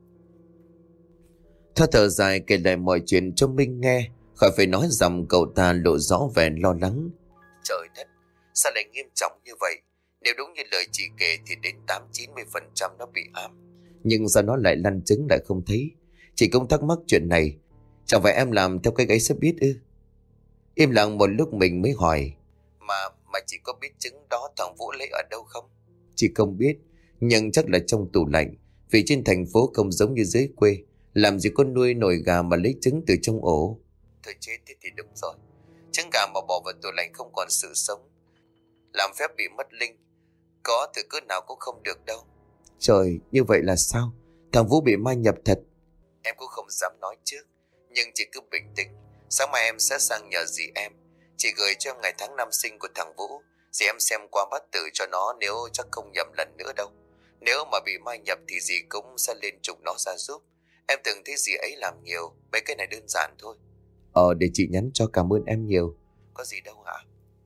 Thoa thở dài kể lại mọi chuyện cho Minh nghe. Khỏi phải nói rằng cậu ta lộ rõ vẻ lo lắng. Trời đất, sao lại nghiêm trọng như vậy? Nếu đúng như lời chị kể thì đến tám chín mươi phần trăm nó bị ám. Nhưng sao nó lại lăn trứng lại không thấy? Chị cũng thắc mắc chuyện này. Chẳng phải em làm theo cái gáy sắp biết ư? Im lặng một lúc mình mới hỏi. Mà mà chị có biết trứng đó thằng Vũ lấy ở đâu không? Chị không biết, nhưng chắc là trong tủ lạnh. Vì trên thành phố không giống như dưới quê. Làm gì có nuôi nồi gà mà lấy trứng từ trong ổ. Thôi chết, thế thì đúng rồi. Trứng gà mà bỏ vào tủ lạnh không còn sự sống. Làm phép bị mất linh. Có thử cỡ nào cũng không được đâu. Trời, như vậy là sao? Thằng Vũ bị ma nhập thật? Em cũng không dám nói trước. Nhưng chị cứ bình tĩnh. Sáng mai em sẽ sang nhờ dì em. Chị gửi cho em ngày tháng năm sinh của thằng Vũ. Dì em xem qua bát tử cho nó, nếu chắc không nhầm lần nữa đâu. Nếu mà bị ma nhập thì dì cũng sẽ lên trục nó ra giúp. Em từng thấy dì ấy làm nhiều. Mấy cái này đơn giản thôi. Ờ, để chị nhắn cho, cảm ơn em nhiều. Có gì đâu hả?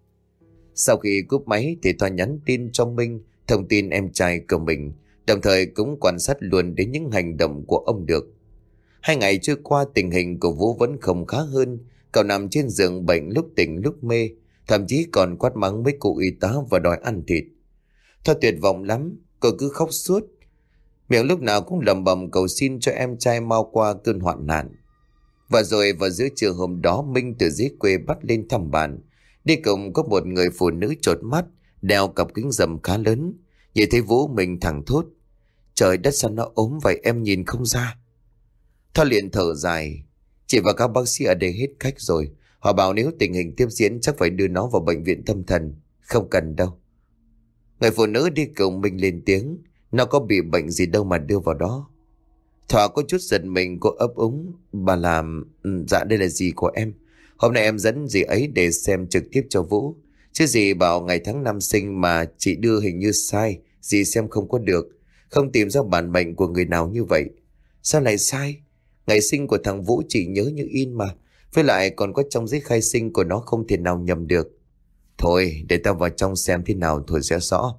Sau khi cúp máy thì Thoa nhắn tin cho Minh thông tin em trai của mình, đồng thời cũng quan sát luôn đến những hành động của ông Được. Hai ngày trôi qua, tình hình của Vũ vẫn không khá hơn. Cậu nằm trên giường bệnh lúc tỉnh lúc mê, thậm chí còn quát mắng mấy cụ y tá và đòi ăn thịt. Thoa tuyệt vọng lắm, cậu cứ khóc suốt, miệng lúc nào cũng lẩm bẩm cầu xin cho em trai mau qua cơn hoạn nạn. Và rồi vào giữa trưa hôm đó, Minh từ dưới quê bắt lên thăm bạn. Đi cùng có một người phụ nữ chột mắt, đeo cặp kính râm khá lớn. Nhìn thấy Vũ mình thẳng thốt. Trời đất, sao nó ốm vậy, em nhìn không ra. Thoa liền thở dài. Chị và các bác sĩ ở đây hết cách rồi. Họ bảo nếu tình hình tiếp diễn chắc phải đưa nó vào bệnh viện tâm thần. Không cần đâu. Người phụ nữ đi cùng mình lên tiếng. Nó có bị bệnh gì đâu mà đưa vào đó. Thoa có chút giật mình, cô ấp úng. Bà làm... Dạ đây là dì của em. Hôm nay em dẫn dì ấy để xem trực tiếp cho Vũ. Chứ dì bảo ngày tháng năm sinh mà chị đưa hình như sai. Dì xem không có được. Không tìm ra bản mệnh của người nào như vậy. Sao lại sai? Ngày sinh của thằng Vũ chị nhớ như in mà. Với lại còn có trong giấy khai sinh của nó, không thể nào nhầm được. Thôi để tao vào trong xem thế nào thôi sẽ rõ.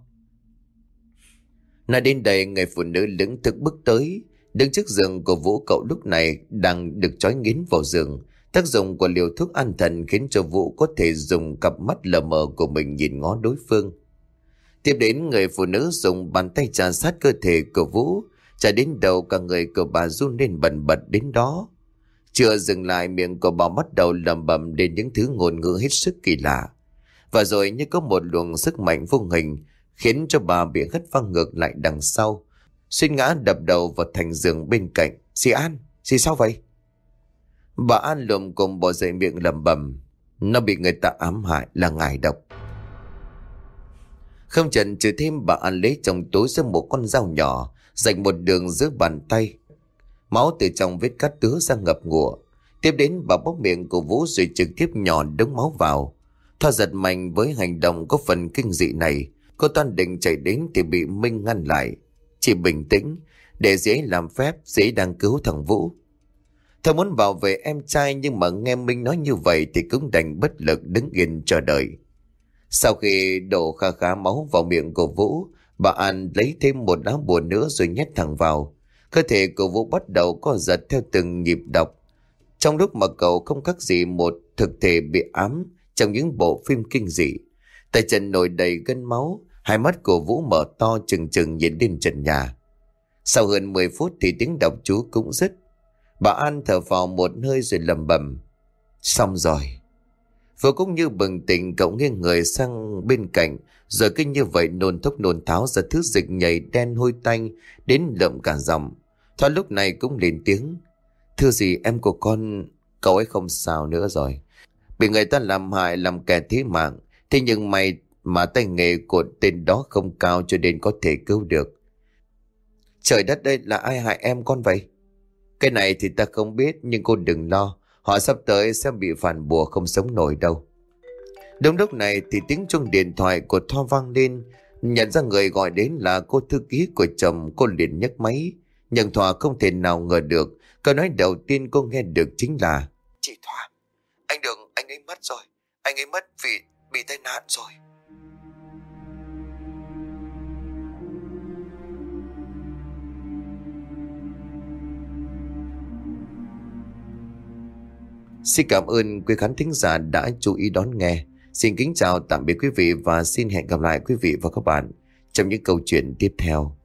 Nói đến đây, người phụ nữ lững thững bước tới. Đứng trước giường của Vũ, cậu lúc này đang được trói nghiến vào giường. Tác dụng của liều thuốc an thần khiến cho Vũ có thể dùng cặp mắt lờ mờ của mình nhìn ngó đối phương. Tiếp đến, người phụ nữ dùng bàn tay trà sát cơ thể của Vũ, chà đến đầu cả người của bà run lên bần bật đến đó. Chưa dừng lại, miệng của bà bắt đầu lẩm bẩm đến những thứ ngôn ngữ hết sức kỳ lạ. Và rồi như có một luồng sức mạnh vô hình khiến cho bà bị hất văng ngược lại đằng sau, suýt ngã đập đầu vào thành giường bên cạnh. Dì An, dì sao vậy? Bà An lùm cùng bò dậy, miệng lẩm bẩm. Nó bị người ta ám hại, là ngải độc. Không chần chừ thêm, bà An lấy trong túi ra một con dao nhỏ, rạch một đường giữa bàn tay. Máu từ trong vết cắt tứa ra ngập ngụa. Tiếp đến, bà bóp miệng của Vũ rồi trực tiếp nhỏ đống máu vào. Thoa giật mạnh với hành động có phần kinh dị này. Cô toan định chạy đến thì bị Minh ngăn lại. Chỉ bình tĩnh, để dễ làm phép, dễ đang cứu thằng Vũ. Thoa muốn bảo vệ em trai, nhưng mà nghe Minh nói như vậy thì cũng đành bất lực đứng yên chờ đợi. Sau khi đổ kha khá máu vào miệng của Vũ, bà An lấy thêm một lá bùa nữa rồi nhét thẳng vào. Cơ thể của Vũ bắt đầu co giật theo từng nhịp đập, trong lúc mà cậu không khác gì một thực thể bị ám trong những bộ phim kinh dị. Tay chân nổi đầy gân máu, hai mắt của Vũ mở to trừng trừng nhìn lên trần nhà. Sau hơn mười phút thì tiếng đọc chú cũng dứt. Bà An thở phào một hơi rồi lẩm bẩm: xong rồi. Vừa cũng như bừng tỉnh, cậu nghiêng người sang bên cạnh, rồi kinh như vậy nôn thốc nôn tháo ra thứ dịch nhầy đen hôi tanh đến lợm cả giọng. Thoa lúc này cũng lên tiếng: thưa gì em của con, cậu ấy không sao nữa rồi. Bị người ta làm hại, làm kẻ thế mạng. Thế nhưng may mà tay nghề của tên đó không cao cho nên có thể cứu được. Trời đất ơi, là ai hại em con vậy? Cái này thì ta không biết, nhưng cô đừng lo, họ sắp tới sẽ bị phản bùa không sống nổi đâu. Đúng lúc này thì tiếng chuông điện thoại của Thoa vang lên. Nhận ra người gọi đến là cô thư ký của chồng, cô liền nhấc máy. Nhưng Thoa không thể nào ngờ được câu nói đầu tiên cô nghe được chính là: chị Thoa, anh Đường, anh ấy mất rồi. Anh ấy mất vì bị tai nạn rồi. Xin cảm ơn quý khán thính giả đã chú ý đón nghe. Xin kính chào tạm biệt quý vị và xin hẹn gặp lại quý vị và các bạn trong những câu chuyện tiếp theo.